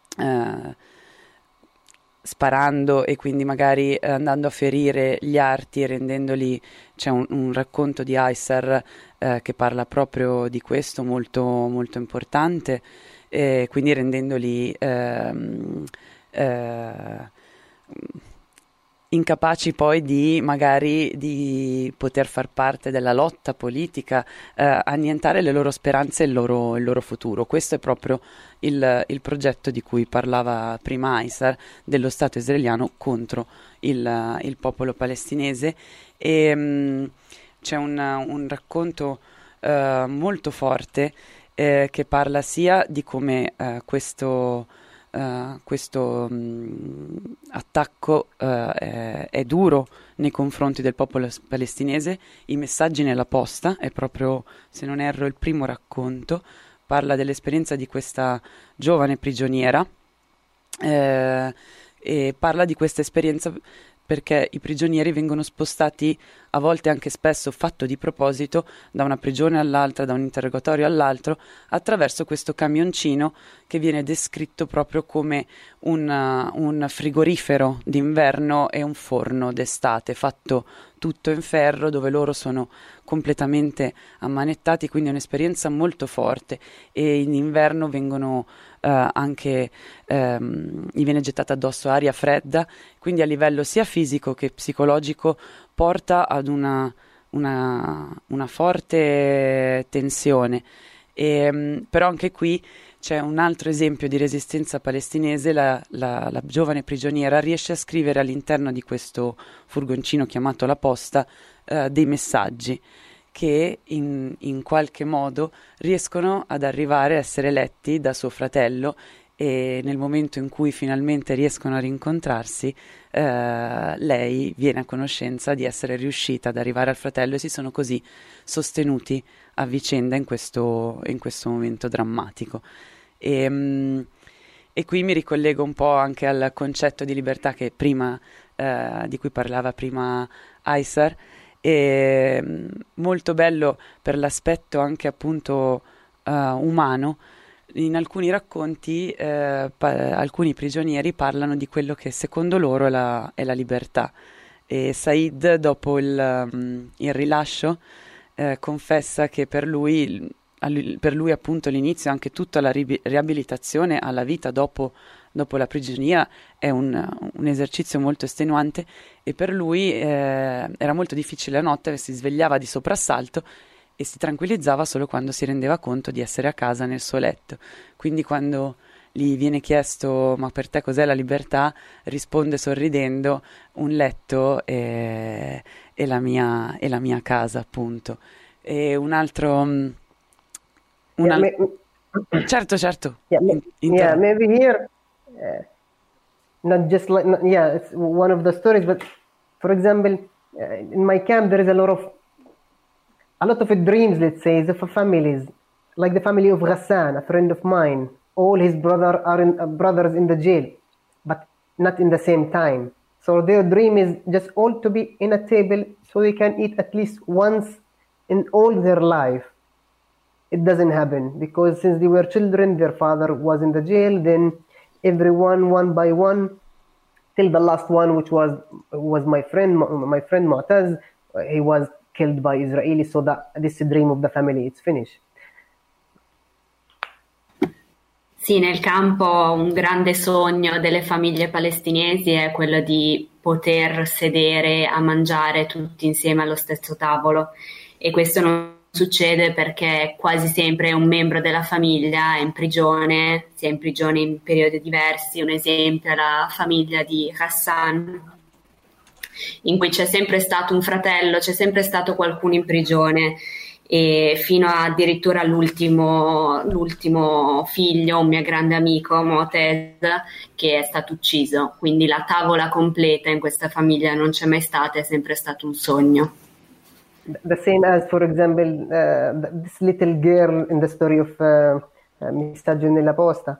sparando, e quindi magari andando a ferire gli arti e rendendoli... C'è un racconto di Aysar che parla proprio di questo, molto, molto importante, quindi rendendoli incapaci poi di magari di poter far parte della lotta politica, annientare le loro speranze e il loro futuro. Questo è proprio il progetto di cui parlava prima Aysar, dello Stato israeliano contro il popolo palestinese. E c'è un racconto molto forte che parla sia di come questo attacco è duro nei confronti del popolo palestinese. I messaggi nella posta è proprio, se non erro, il primo racconto. Parla dell'esperienza di questa giovane prigioniera e parla di questa esperienza perché i prigionieri vengono spostati, a volte anche spesso fatto di proposito, da una prigione all'altra, da un interrogatorio all'altro, attraverso questo camioncino che viene descritto proprio come un frigorifero d'inverno e un forno d'estate, fatto tutto in ferro, dove loro sono completamente ammanettati, quindi è un'esperienza molto forte. E in inverno vengono anche gli viene gettata addosso aria fredda, quindi a livello sia fisico che psicologico porta ad una forte tensione. Però anche qui c'è un altro esempio di resistenza palestinese. La giovane prigioniera riesce a scrivere all'interno di questo furgoncino chiamato La Posta dei messaggi che in qualche modo riescono ad arrivare a essere letti da suo fratello, e nel momento in cui finalmente riescono a rincontrarsi, lei viene a conoscenza di essere riuscita ad arrivare al fratello, e si sono così sostenuti a vicenda in questo momento drammatico. E qui mi ricollego un po' anche al concetto di libertà che prima di cui parlava prima Aysar. E molto bello per l'aspetto anche appunto umano. In alcuni racconti alcuni prigionieri parlano di quello che secondo loro è la libertà, e Said, dopo il rilascio, confessa che per lui per lui appunto l'inizio, anche tutta la riabilitazione alla vita dopo la prigionia è un esercizio molto estenuante, e per lui era molto difficile la notte, si svegliava di soprassalto e si tranquillizzava solo quando si rendeva conto di essere a casa nel suo letto. Quindi quando gli viene chiesto ma per te cos'è la libertà, risponde sorridendo: un letto e la mia casa, appunto. E un altro... Certo. Maybe here, not just like, it's one of the stories, but for example, in my camp there is a lot of dreams, let's say, of families, like the family of Ghassan, a friend of mine. All his brothers in the jail, but not in the same time. So their dream is just all to be in a table so they can eat at least once in all their life. It doesn't happen because since they were children, their father was in the jail. Then everyone, one by one, till the last one, which was my friend Mu'taz, he was killed by Israelis. So that this dream of the family, it's finished. Sì, nel campo un grande sogno delle famiglie palestinesi è quello di poter sedere a mangiare tutti insieme allo stesso tavolo, e questo non succede perché quasi sempre un membro della famiglia è in prigione, sia in prigione in periodi diversi. Un esempio è la famiglia di Hassan, in cui c'è sempre stato un fratello, c'è sempre stato qualcuno in prigione, e fino addirittura l'ultimo figlio, un mio grande amico, Motez, che è stato ucciso. Quindi la tavola completa in questa famiglia non c'è mai stata, è sempre stato un sogno. The same as, for example, this little girl in the story of Messaggio nella Posta.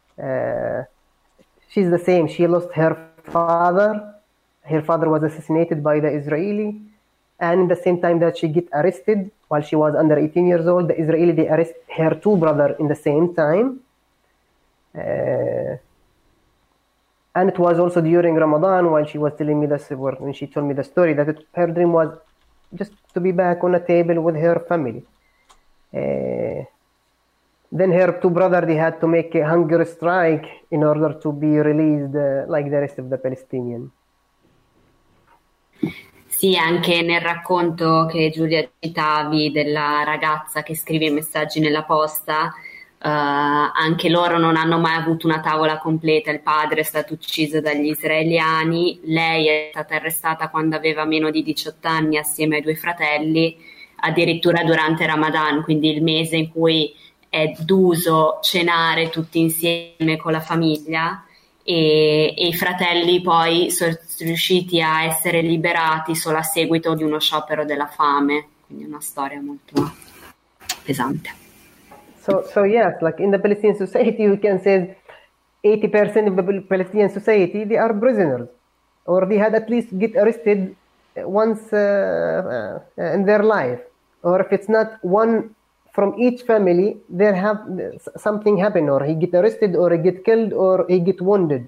She's the same. She lost her father. Her father was assassinated by the Israeli. And in the same time that she get arrested, while she was under 18 years old, the Israeli, they arrest her two brothers in the same time. And it was also during Ramadan, while she was telling me this, when she told me the story, that her dream was just to be back on a table with her family. Then her two brothers, they had to make a hunger strike in order to be released like the rest of the Palestinians. Sì, anche nel racconto che Giulia citavi della ragazza che scrive i messaggi nella posta, anche loro non hanno mai avuto una tavola completa. Il padre è stato ucciso dagli israeliani, lei è stata arrestata quando aveva meno di 18 anni assieme ai due fratelli, addirittura durante Ramadan, quindi il mese in cui è d'uso cenare tutti insieme con la famiglia. E i fratelli poi sono riusciti a essere liberati solo a seguito di uno sciopero della fame, quindi una storia molto pesante. So yes, like in the Palestinian society, we can say 80% of the Palestinian society, they are prisoners, or they had at least get arrested once in their life, or if it's not one from each family, there have something happen, or he get arrested, or he get killed, or he get wounded.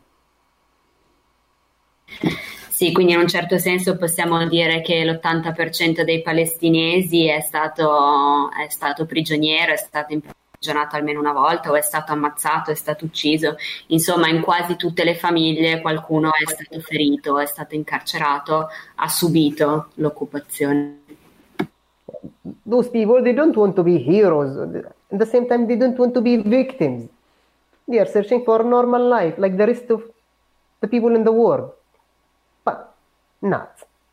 Sì, quindi in un certo senso possiamo dire che l'80% dei palestinesi è stato prigioniero, è stato imprigionato almeno una volta, o è stato ammazzato, è stato ucciso. Insomma, in quasi tutte le famiglie qualcuno è stato ferito, è stato incarcerato, ha subito l'occupazione. Those people, they don't want to be heroes. At the same time, they don't want to be victims. They are searching for a normal life, like the rest of the people in the world. But not.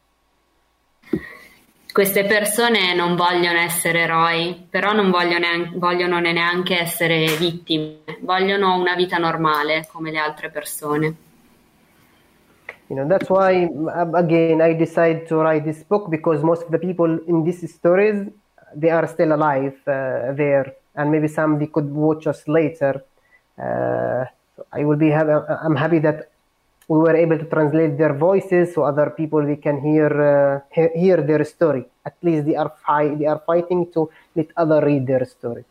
Queste persone non vogliono essere eroi, però non vogliono neanche essere vittime. Vogliono una vita normale, come le altre persone. You know, that's why, again, I decided to write this book, because most of the people in these stories, they are still alive there, and maybe some they could watch us later. I'm happy that we were able to translate their voices so other people they can hear their story. At least they are fighting to let others read their story.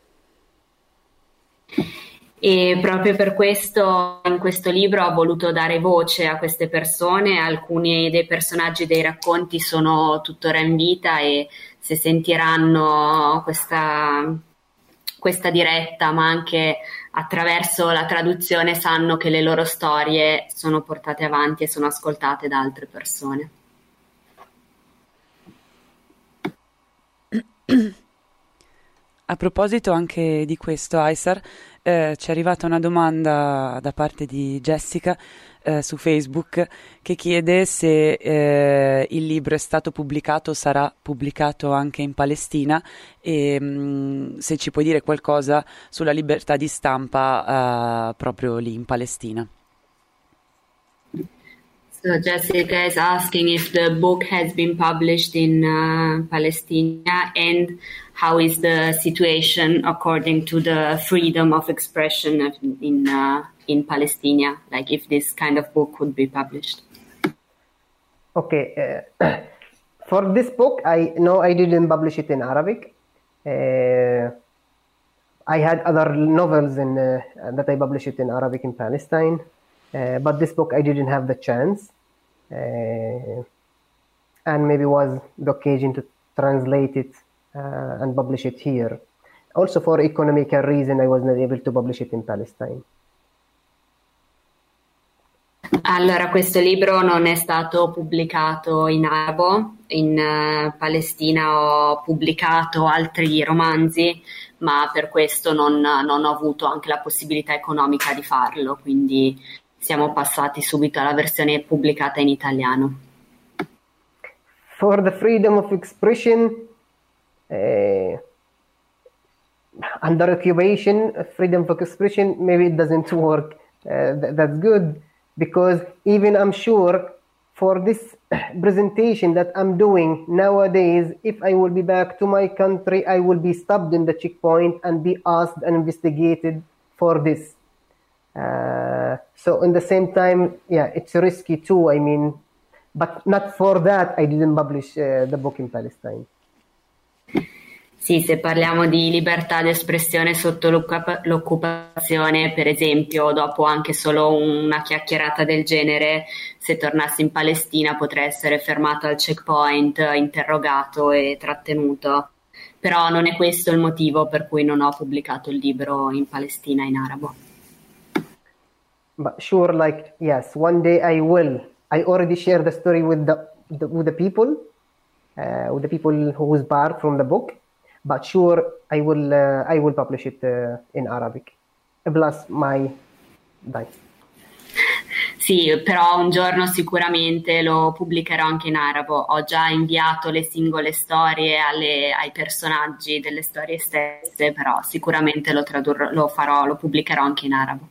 E proprio per questo in questo libro ho voluto dare voce a queste persone. Alcuni dei personaggi dei racconti sono tuttora in vita, e se sentiranno questa diretta, ma anche attraverso la traduzione sanno che le loro storie sono portate avanti e sono ascoltate da altre persone. A proposito anche di questo, Aysar, ci è arrivata una domanda da parte di Jessica su Facebook che chiede se il libro è stato pubblicato o sarà pubblicato anche in Palestina e se ci puoi dire qualcosa sulla libertà di stampa proprio lì in Palestina. So Jessica is asking if the book has been published in Palestine and how is the situation according to the freedom of expression in Palestine, like if this kind of book could be published. Okay, for this book, I didn't publish it in Arabic. I had other novels that I published it in Arabic in Palestine, but this book I didn't have the chance, and maybe was the occasion to translate it and publish it here. Also, for economical reason, I was not able to publish it in Palestine. Allora, questo libro non è stato pubblicato in arabo, in Palestina ho pubblicato altri romanzi, ma per questo non ho avuto anche la possibilità economica di farlo, quindi siamo passati subito alla versione pubblicata in italiano. For the freedom of expression, under occupation, freedom of expression, maybe it doesn't work. That's good. Because even I'm sure for this presentation that I'm doing nowadays, if I will be back to my country, I will be stopped in the checkpoint and be asked and investigated for this. So in the same time, yeah, it's risky too. I mean, but not for that I didn't publish the book in Palestine. Sì, se parliamo di libertà di espressione sotto l'occupazione, per esempio, dopo anche solo una chiacchierata del genere, se tornassi in Palestina potrei essere fermato al checkpoint, interrogato e trattenuto. Però non è questo il motivo per cui non ho pubblicato il libro in Palestina in arabo. But sure, like, yes, one day I will. I already shared the story with the people who is part from the book. But sure, I will publish it in Arabic, plus my dai. Sì, però un giorno sicuramente lo pubblicherò anche in arabo. Ho già inviato le singole storie ai personaggi delle storie stesse, però sicuramente lo pubblicherò anche in arabo.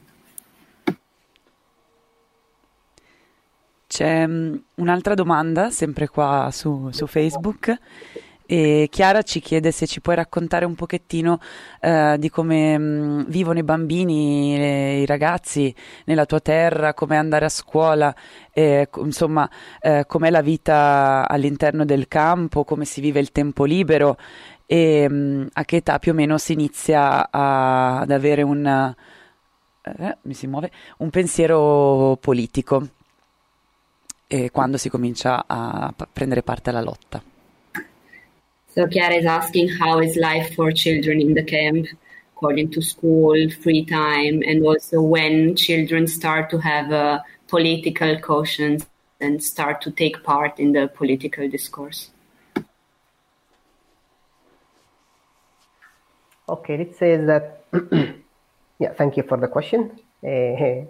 C'è un'altra domanda, sempre qua su Facebook. E Chiara ci chiede se ci puoi raccontare un pochettino di come vivono i bambini, i ragazzi nella tua terra, come andare a scuola, insomma, com'è la vita all'interno del campo, come si vive il tempo libero e a che età più o meno si inizia ad avere un pensiero politico e quando si comincia a prendere parte alla lotta. So Chiara is asking how is life for children in the camp, according to school, free time, and also when children start to have a political conscience and start to take part in the political discourse. Okay, it says that, yeah, thank you for the question. The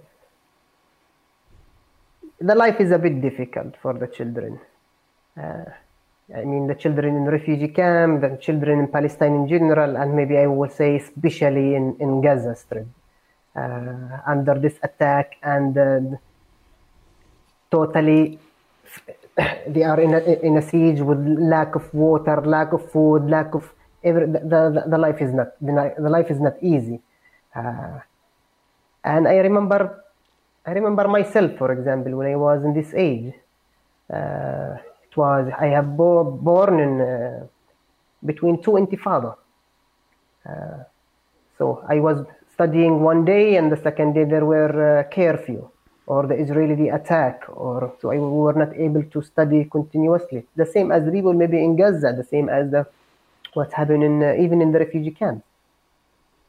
life is a bit difficult for the children. I mean, the children in refugee camp, the children in Palestine in general, and maybe I will say especially in Gaza Strip, under this attack and totally, they are in a siege with lack of water, lack of food, lack of the life is not easy. And I remember myself, for example, when I was in this age. I have born in between two intifada. So I was studying one day, and the second day there were curfew or the Israeli attack, so we were not able to study continuously. The same as the people maybe in Gaza, the same as what's happening even in the refugee camps.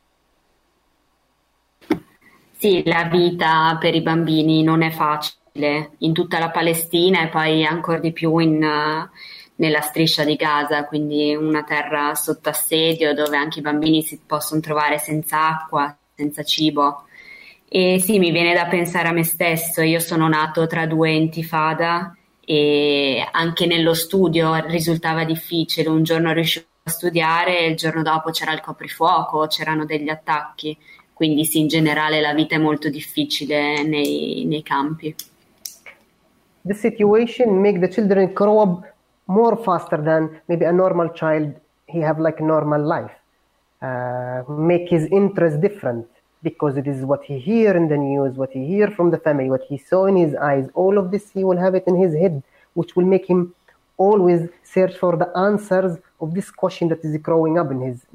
Sì, la vita per i bambini non è facile in tutta la Palestina e poi ancora di più nella striscia di Gaza, quindi una terra sotto assedio dove anche i bambini si possono trovare senza acqua, senza cibo. E sì, mi viene da pensare a me stesso, io sono nato tra due intifada e anche nello studio risultava difficile, un giorno riuscivo a studiare e il giorno dopo c'era il coprifuoco, c'erano degli attacchi. Quindi sì, in generale la vita è molto difficile nei campi. This situation make the children grow up more faster than maybe a normal child. He have like a normal life. Make his interest different because it is what he hear in the news, what he hear from the family, what he saw in his eyes. All of this he will have it in his head, which will make him always search for the answers of this question that is growing up in his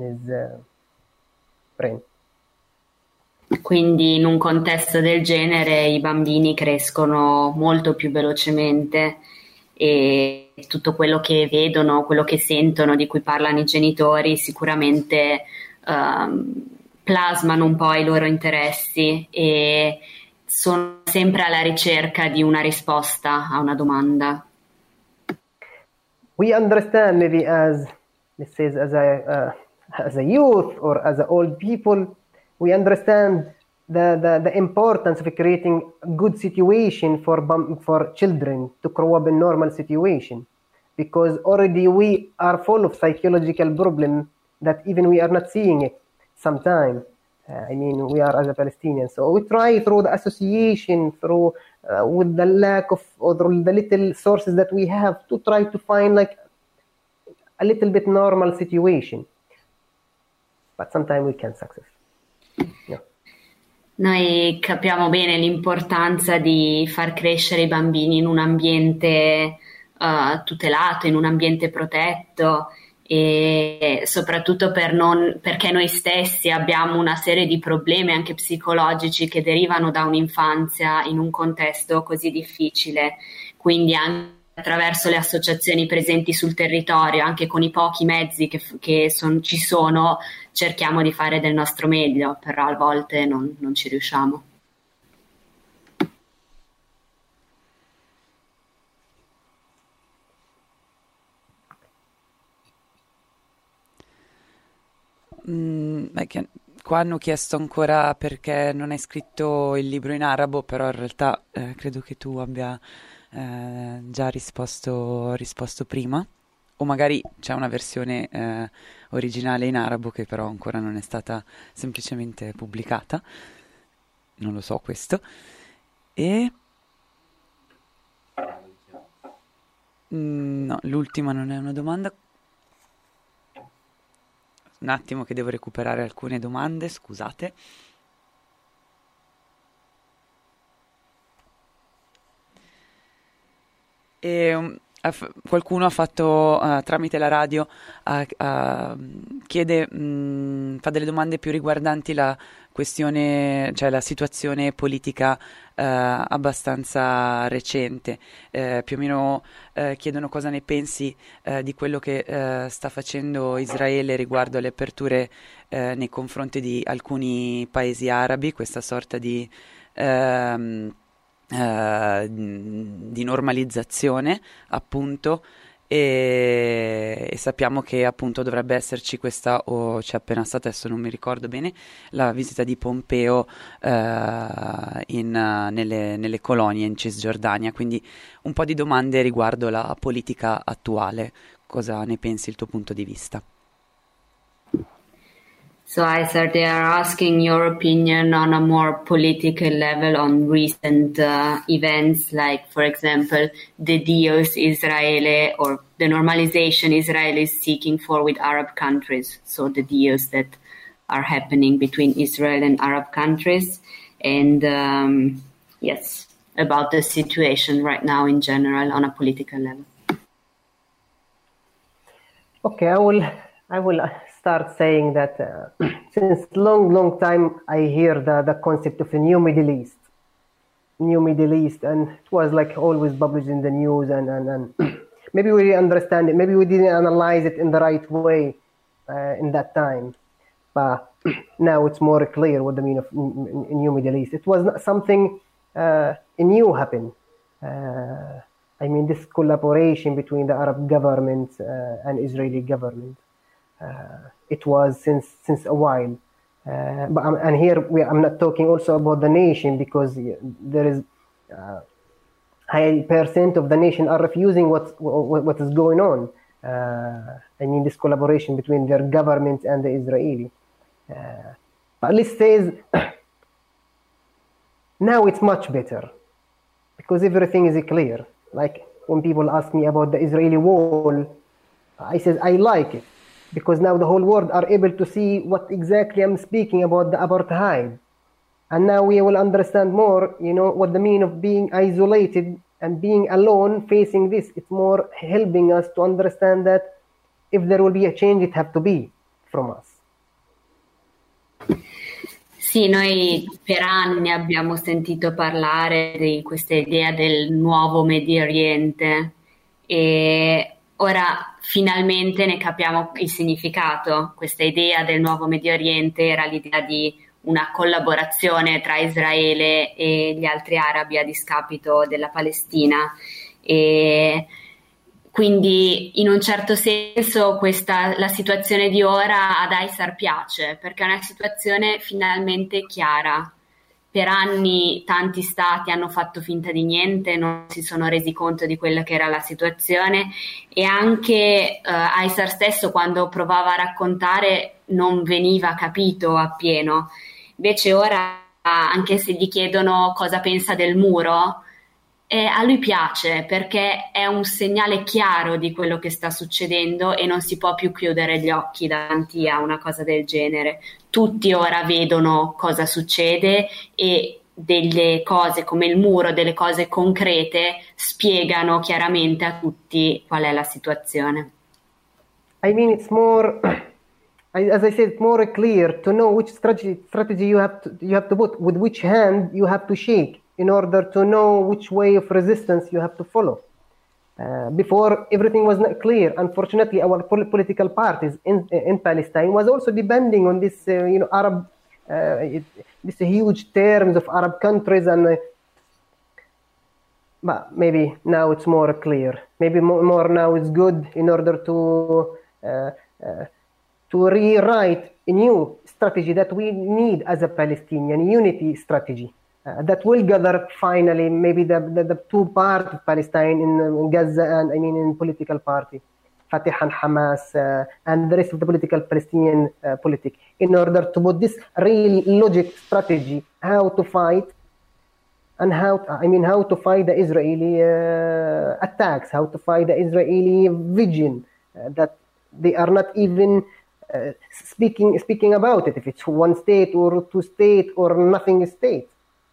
brain. Quindi in un contesto del genere i bambini crescono molto più velocemente e tutto quello che vedono, quello che sentono, di cui parlano i genitori, sicuramente plasmano un po' i loro interessi e sono sempre alla ricerca di una risposta a una domanda. We understand maybe as a youth or as a old people, we understand the importance of creating a good situation for children to grow up in normal situation, because already we are full of psychological problem that even we are not seeing it sometimes. I mean, we are as a Palestinian, so we try through the association, through with the lack of, or the little sources that we have, to try to find like a little bit normal situation, but sometimes we can't success. Yeah. Noi capiamo bene l'importanza di far crescere i bambini in un ambiente tutelato, in un ambiente protetto e soprattutto perché noi stessi abbiamo una serie di problemi anche psicologici che derivano da un'infanzia in un contesto così difficile, quindi anche attraverso le associazioni presenti sul territorio, anche con i pochi mezzi che ci sono, cerchiamo di fare del nostro meglio, però a volte non ci riusciamo. Qua hanno chiesto ancora perché non hai scritto il libro in arabo, però in realtà credo che tu abbia già risposto prima, o magari c'è una versione originale in arabo che però ancora non è stata semplicemente pubblicata, non lo so questo. E no, l'ultima non è una domanda. Un attimo che devo recuperare alcune domande, scusate. E qualcuno ha fatto tramite la radio chiede, fa delle domande più riguardanti la questione, cioè la situazione politica abbastanza recente, più o meno chiedono cosa ne pensi di quello che sta facendo Israele riguardo alle aperture nei confronti di alcuni paesi arabi, questa sorta di normalizzazione appunto, e sappiamo che appunto dovrebbe esserci questa, o c'è appena stata, adesso non mi ricordo bene, la visita di Pompeo nelle colonie in Cisgiordania, quindi un po' di domande riguardo la politica attuale. Cosa ne pensi, il tuo punto di vista? So Aysar, they are asking your opinion on a more political level on recent events, like, for example, the deals Israel or the normalization Israel is seeking for with Arab countries. So the deals that are happening between Israel and Arab countries, and yes, about the situation right now in general on a political level. Okay, I will start saying that since long time I hear the concept of a new Middle East, and it was like always published in the news, and maybe we didn't understand it, maybe we didn't analyze it in the right way in that time, but now it's more clear what the meaning of new Middle East. It was not something new happened. I mean, this collaboration between the Arab government and Israeli government. It was since a while. And here I'm not talking also about the nation, because there is high percent of the nation are refusing what is going on. I mean, this collaboration between their government and the Israeli. But let's say now it's much better, because everything is clear. Like when people ask me about the Israeli wall, I said I like it, because now the whole world are able to see what exactly I'm speaking about, the apartheid. And now we will understand more, what the meaning of being isolated and being alone facing this. It's more helping us to understand that if there will be a change, it have to be from us. Sì, noi per anni abbiamo sentito parlare di questa idea del nuovo Medio Oriente e ora finalmente ne capiamo il significato. Questa idea del nuovo Medio Oriente era l'idea di una collaborazione tra Israele e gli altri arabi a discapito della Palestina, e quindi in un certo senso la situazione di ora ad Aysar piace, perché è una situazione finalmente chiara. Per anni tanti stati hanno fatto finta di niente, non si sono resi conto di quella che era la situazione, e anche Aysar stesso, quando provava a raccontare, non veniva capito appieno. Invece ora, anche se gli chiedono cosa pensa del muro, a lui piace, perché è un segnale chiaro di quello che sta succedendo e non si può più chiudere gli occhi davanti a una cosa del genere. Tutti ora vedono cosa succede e delle cose come il muro, delle cose concrete, spiegano chiaramente a tutti qual è la situazione. I mean, it's more, as I said, more clear to know which strategy you have to put, with which hand you have to shake, in order to know which way of resistance you have to follow. Before, everything was not clear. Unfortunately, our political parties in Palestine was also depending on this, Arab, this huge terms of Arab countries, and but maybe now it's more clear. Maybe more now is good in order to rewrite a new strategy that we need as a Palestinian unity strategy. That will gather finally maybe the two parts of Palestine in Gaza, and in political party, Fatah and Hamas, and the rest of the political Palestinian politic, in order to put this real logic strategy, how to fight, and how to fight the Israeli attacks, how to fight the Israeli vision, that they are not even speaking about it, if it's one state or two state or nothing state.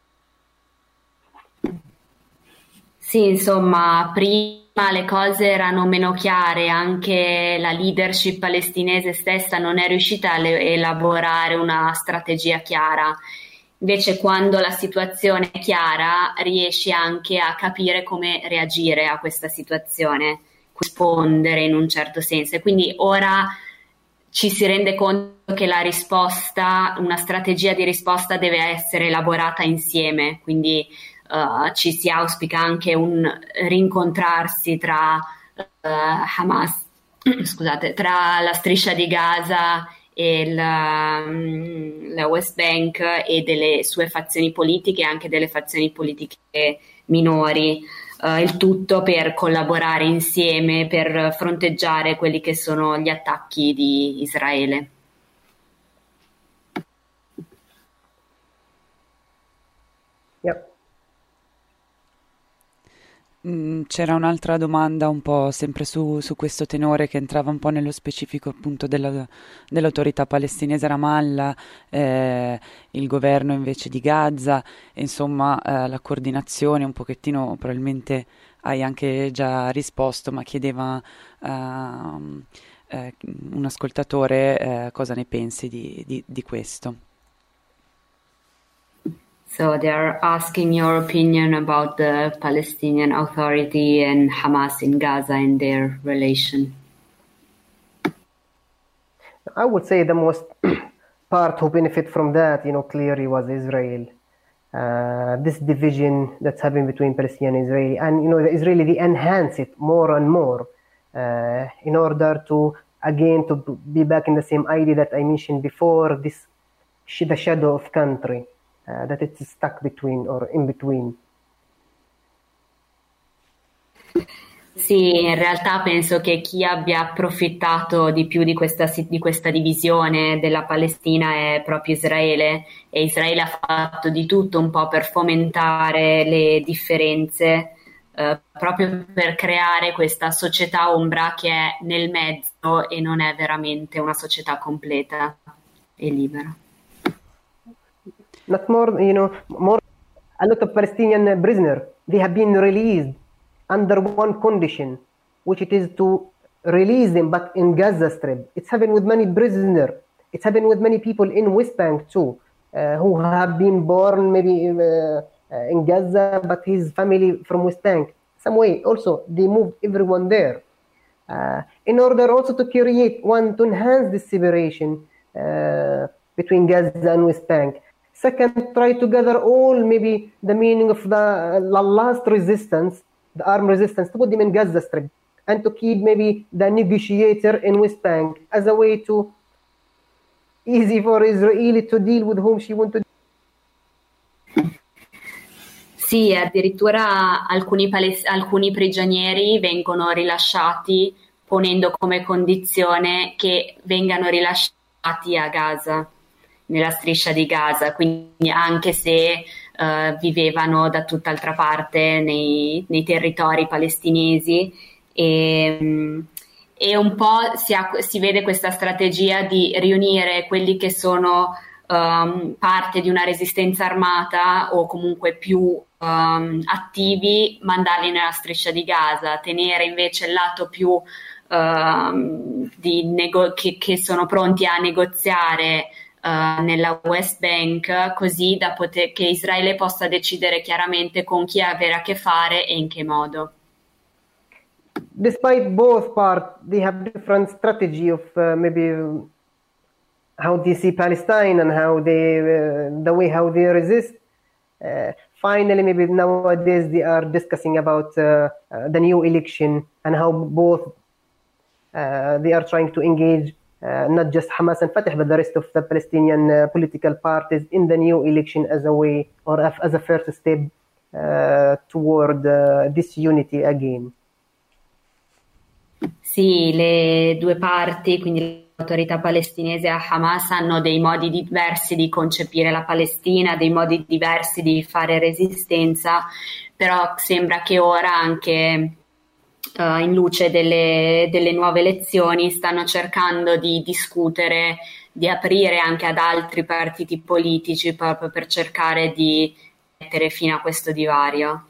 Sì, insomma, prima le cose erano meno chiare, anche la leadership palestinese stessa non è riuscita a elaborare una strategia chiara. Invece, quando la situazione è chiara, riesci anche a capire come reagire a questa situazione, rispondere in un certo senso. E quindi ora ci si rende conto che la risposta, una strategia di risposta deve essere elaborata insieme, quindi ci si auspica anche un rincontrarsi tra Hamas, scusate, tra la striscia di Gaza e la West Bank e delle sue fazioni politiche e anche delle fazioni politiche minori, il tutto per collaborare insieme per fronteggiare quelli che sono gli attacchi di Israele. Yep. C'era un'altra domanda un po' sempre su questo tenore, che entrava un po' nello specifico appunto dell'autorità palestinese Ramallah, il governo invece di Gaza, insomma la coordinazione un pochettino, probabilmente hai anche già risposto, ma chiedeva un ascoltatore cosa ne pensi di questo. So they are asking your opinion about the Palestinian Authority and Hamas in Gaza and their relation. I would say the most part who benefit from that, clearly was Israel. This division that's happening between Palestinian and Israeli, and the Israeli, they enhance it more and more in order to again to be back in the same idea that I mentioned before, the shadow of country that it's stuck between or in between. Sì, in realtà penso che chi abbia approfittato di più di questa divisione della Palestina è proprio Israele, e Israele ha fatto di tutto un po' per fomentare le differenze, proprio per creare questa società ombra che è nel mezzo e non è veramente una società completa e libera. Not more, a lot of Palestinian prisoners, they have been released under one condition, which it is to release them, but in Gaza Strip. It's happened with many prisoners. It's happened with many people in West Bank too, who have been born maybe in Gaza, but his family from West Bank. Some way also, they moved everyone there. In order also to to enhance this separation between Gaza and West Bank. Second, try to gather all maybe the meaning of the last resistance, the armed resistance, to put them in Gaza Strip and to keep maybe the negotiator in West Bank as a way to easy for Israeli to deal with whom she wants to. Sì, addirittura alcuni prigionieri vengono rilasciati ponendo come condizione che vengano rilasciati a Gaza, nella striscia di Gaza, quindi anche se vivevano da tutt'altra parte nei territori palestinesi, e un po' si vede questa strategia di riunire quelli che sono parte di una resistenza armata o comunque più attivi, mandarli nella striscia di Gaza, tenere invece il lato più che sono pronti a negoziare nella West Bank, così da che Israele possa decidere chiaramente con chi avere a che fare e in che modo. Despite both parts, they have different strategy of maybe how they see Palestine and how the way how they resist. Finally, maybe nowadays they are discussing about the new election and how both they are trying to engage not just Hamas and Fatah, but the rest of the Palestinian political parties in the new election as a way or as a first step toward this unity again. Sì, le due parti, quindi l'autorità palestinese e Hamas, hanno dei modi diversi di concepire la Palestina, dei modi diversi di fare resistenza, però sembra che ora anche in luce delle nuove elezioni stanno cercando di discutere, di aprire anche ad altri partiti politici proprio per cercare di mettere fine a questo divario.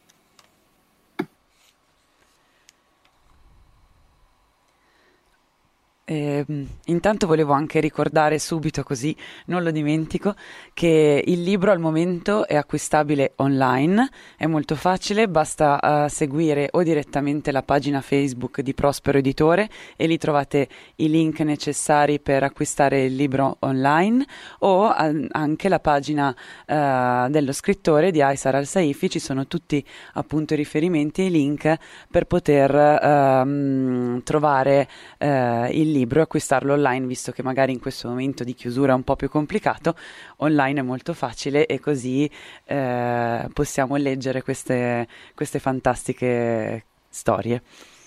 Intanto volevo anche ricordare subito, così non lo dimentico, che il libro al momento è acquistabile online, è molto facile, basta seguire o direttamente la pagina Facebook di Prospero Editore e lì trovate i link necessari per acquistare il libro online, o anche la pagina dello scrittore di Aysar Al-Saifi. Ci sono tutti appunto i riferimenti e i link per poter trovare il libro e acquistarlo online, visto che magari in questo momento di chiusura è un po' più complicato. Online è molto facile e così possiamo leggere queste fantastiche storie.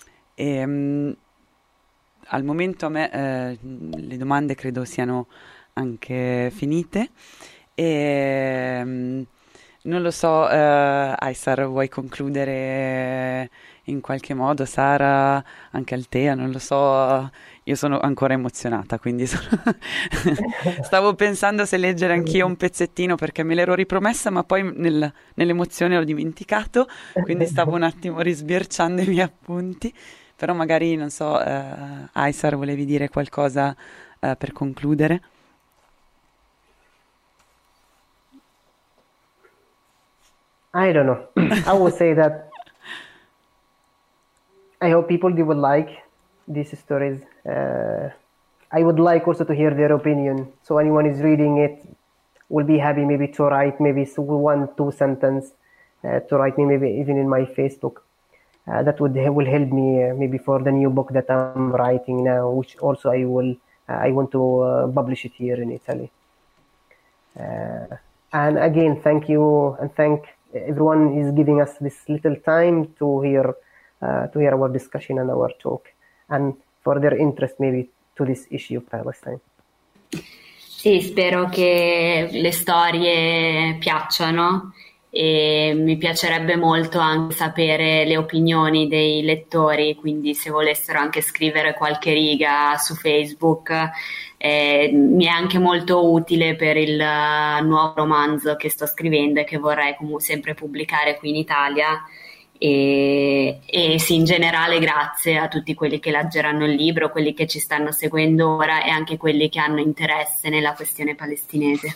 Al momento a me le domande credo siano anche finite e non lo so, Aysar, vuoi concludere in qualche modo? Sara, anche Altea, non lo so, io sono ancora emozionata, quindi stavo pensando se leggere anch'io un pezzettino perché me l'ero ripromessa, ma poi nell'emozione ho dimenticato, quindi stavo un attimo risbirciando i miei appunti, però magari, non so, Aysar, volevi dire qualcosa per concludere? I don't know. I would say that I hope people they will like these stories. I would like also to hear their opinion. So anyone is reading it will be happy maybe to write maybe 1-2 sentence to write me maybe even in my Facebook. That will help me maybe for the new book that I'm writing now, which also I want to publish it here in Italy. And again, thank you, and thank everyone is giving us this little time to hear our discussion and our talk, and for their interest maybe to this issue of Palestine. Sì, spero che le storie piacciono e mi piacerebbe molto anche sapere le opinioni dei lettori, quindi se volessero anche scrivere qualche riga su Facebook mi è anche molto utile per il nuovo romanzo che sto scrivendo e che vorrei comunque sempre pubblicare qui in Italia. E sì, in generale grazie a tutti quelli che leggeranno il libro, quelli che ci stanno seguendo ora e anche quelli che hanno interesse nella questione palestinese.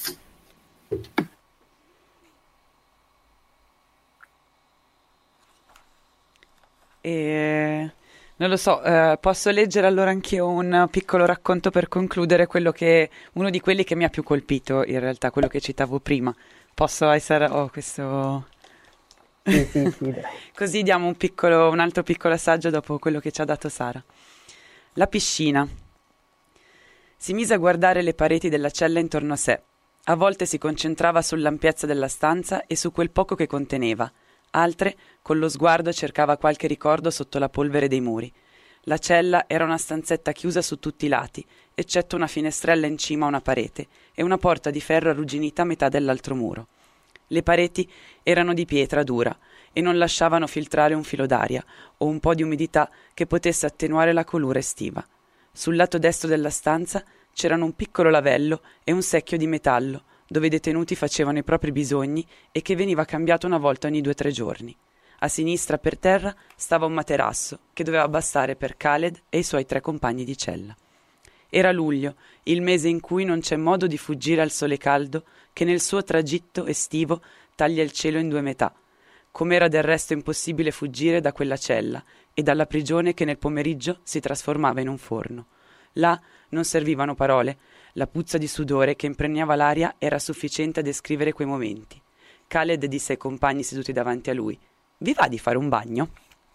Non lo so, posso leggere allora anch'io un piccolo racconto per concludere uno di quelli che mi ha più colpito, in realtà, quello che citavo prima. Posso essere... questo... Sì. Così diamo un altro piccolo assaggio dopo quello che ci ha dato Sara. La piscina. Si mise a guardare le pareti della cella intorno a sé. A volte si concentrava sull'ampiezza della stanza e su quel poco che conteneva. Altre, con lo sguardo, cercava qualche ricordo sotto la polvere dei muri. La cella era una stanzetta chiusa su tutti i lati, eccetto una finestrella in cima a una parete e una porta di ferro arrugginita a metà dell'altro muro. Le pareti erano di pietra dura e non lasciavano filtrare un filo d'aria o un po' di umidità che potesse attenuare la colura estiva. Sul lato destro della stanza c'erano un piccolo lavello e un secchio di metallo dove i detenuti facevano i propri bisogni e che veniva cambiato una volta ogni 2-3 giorni. A sinistra per terra stava un materasso che doveva bastare per Khaled e i suoi 3 compagni di cella. Era luglio, il mese in cui non c'è modo di fuggire al sole caldo che nel suo tragitto estivo taglia il cielo in 2 metà. Com'era del resto impossibile fuggire da quella cella e dalla prigione che nel pomeriggio si trasformava in un forno. Là non servivano parole, la puzza di sudore che impregnava l'aria era sufficiente a descrivere quei momenti. Khaled disse ai compagni seduti davanti a lui: «Vi va di fare un bagno?»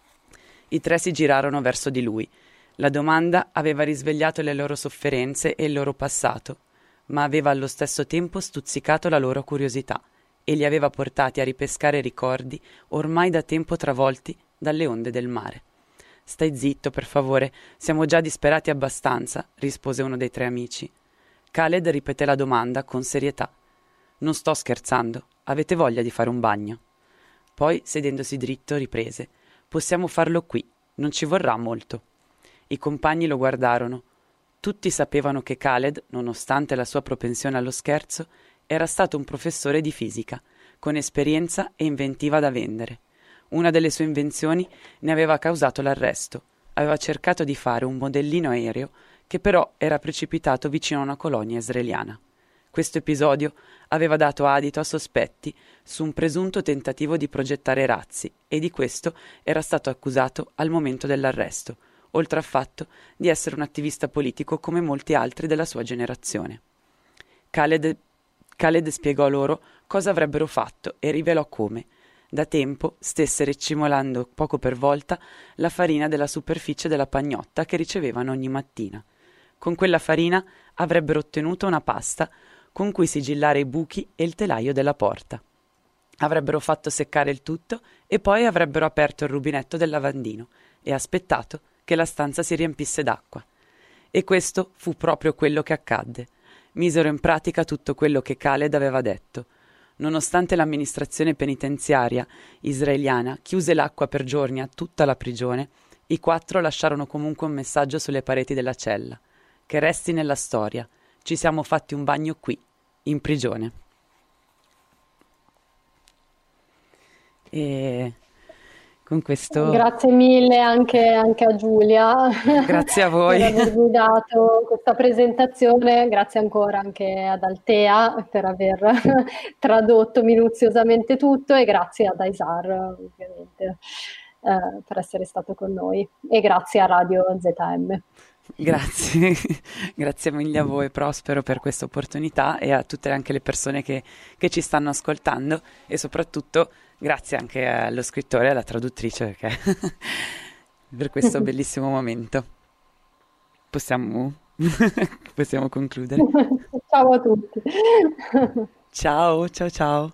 I 3 si girarono verso di lui. La domanda aveva risvegliato le loro sofferenze e il loro passato, ma aveva allo stesso tempo stuzzicato la loro curiosità e li aveva portati a ripescare ricordi ormai da tempo travolti dalle onde del mare. «Stai zitto, per favore, siamo già disperati abbastanza», rispose uno dei 3 amici. Khaled ripeté la domanda con serietà. «Non sto scherzando, avete voglia di fare un bagno?» Poi, sedendosi dritto, riprese: «Possiamo farlo qui, non ci vorrà molto». I compagni lo guardarono. Tutti sapevano che Khaled, nonostante la sua propensione allo scherzo, era stato un professore di fisica, con esperienza e inventiva da vendere. Una delle sue invenzioni ne aveva causato l'arresto. Aveva cercato di fare un modellino aereo che però era precipitato vicino a una colonia israeliana. Questo episodio aveva dato adito a sospetti su un presunto tentativo di progettare razzi e di questo era stato accusato al momento dell'arresto, oltre al fatto di essere un attivista politico come molti altri della sua generazione. Khaled spiegò loro cosa avrebbero fatto e rivelò come, da tempo, stesse recimolando poco per volta la farina della superficie della pagnotta che ricevevano ogni mattina. Con quella farina avrebbero ottenuto una pasta con cui sigillare i buchi e il telaio della porta. Avrebbero fatto seccare il tutto e poi avrebbero aperto il rubinetto del lavandino e aspettato che la stanza si riempisse d'acqua. E questo fu proprio quello che accadde. Misero in pratica tutto quello che Khaled aveva detto. Nonostante l'amministrazione penitenziaria israeliana chiuse l'acqua per giorni a tutta la prigione, i 4 lasciarono comunque un messaggio sulle pareti della cella: che resti nella storia, ci siamo fatti un bagno qui, in prigione. E con questo... Grazie mille anche a Giulia. Grazie a voi. Per aver guidato questa presentazione, grazie ancora anche ad Altea per aver tradotto minuziosamente tutto e grazie ad Aysar ovviamente per essere stato con noi e grazie a Radio ZM. Grazie, grazie mille a voi Prospero per questa opportunità e a tutte anche le persone che ci stanno ascoltando e soprattutto grazie anche allo scrittore e alla traduttrice perché per questo bellissimo momento. Possiamo, possiamo concludere. Ciao a tutti. Ciao, ciao, ciao.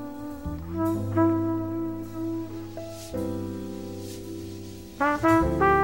Thank you.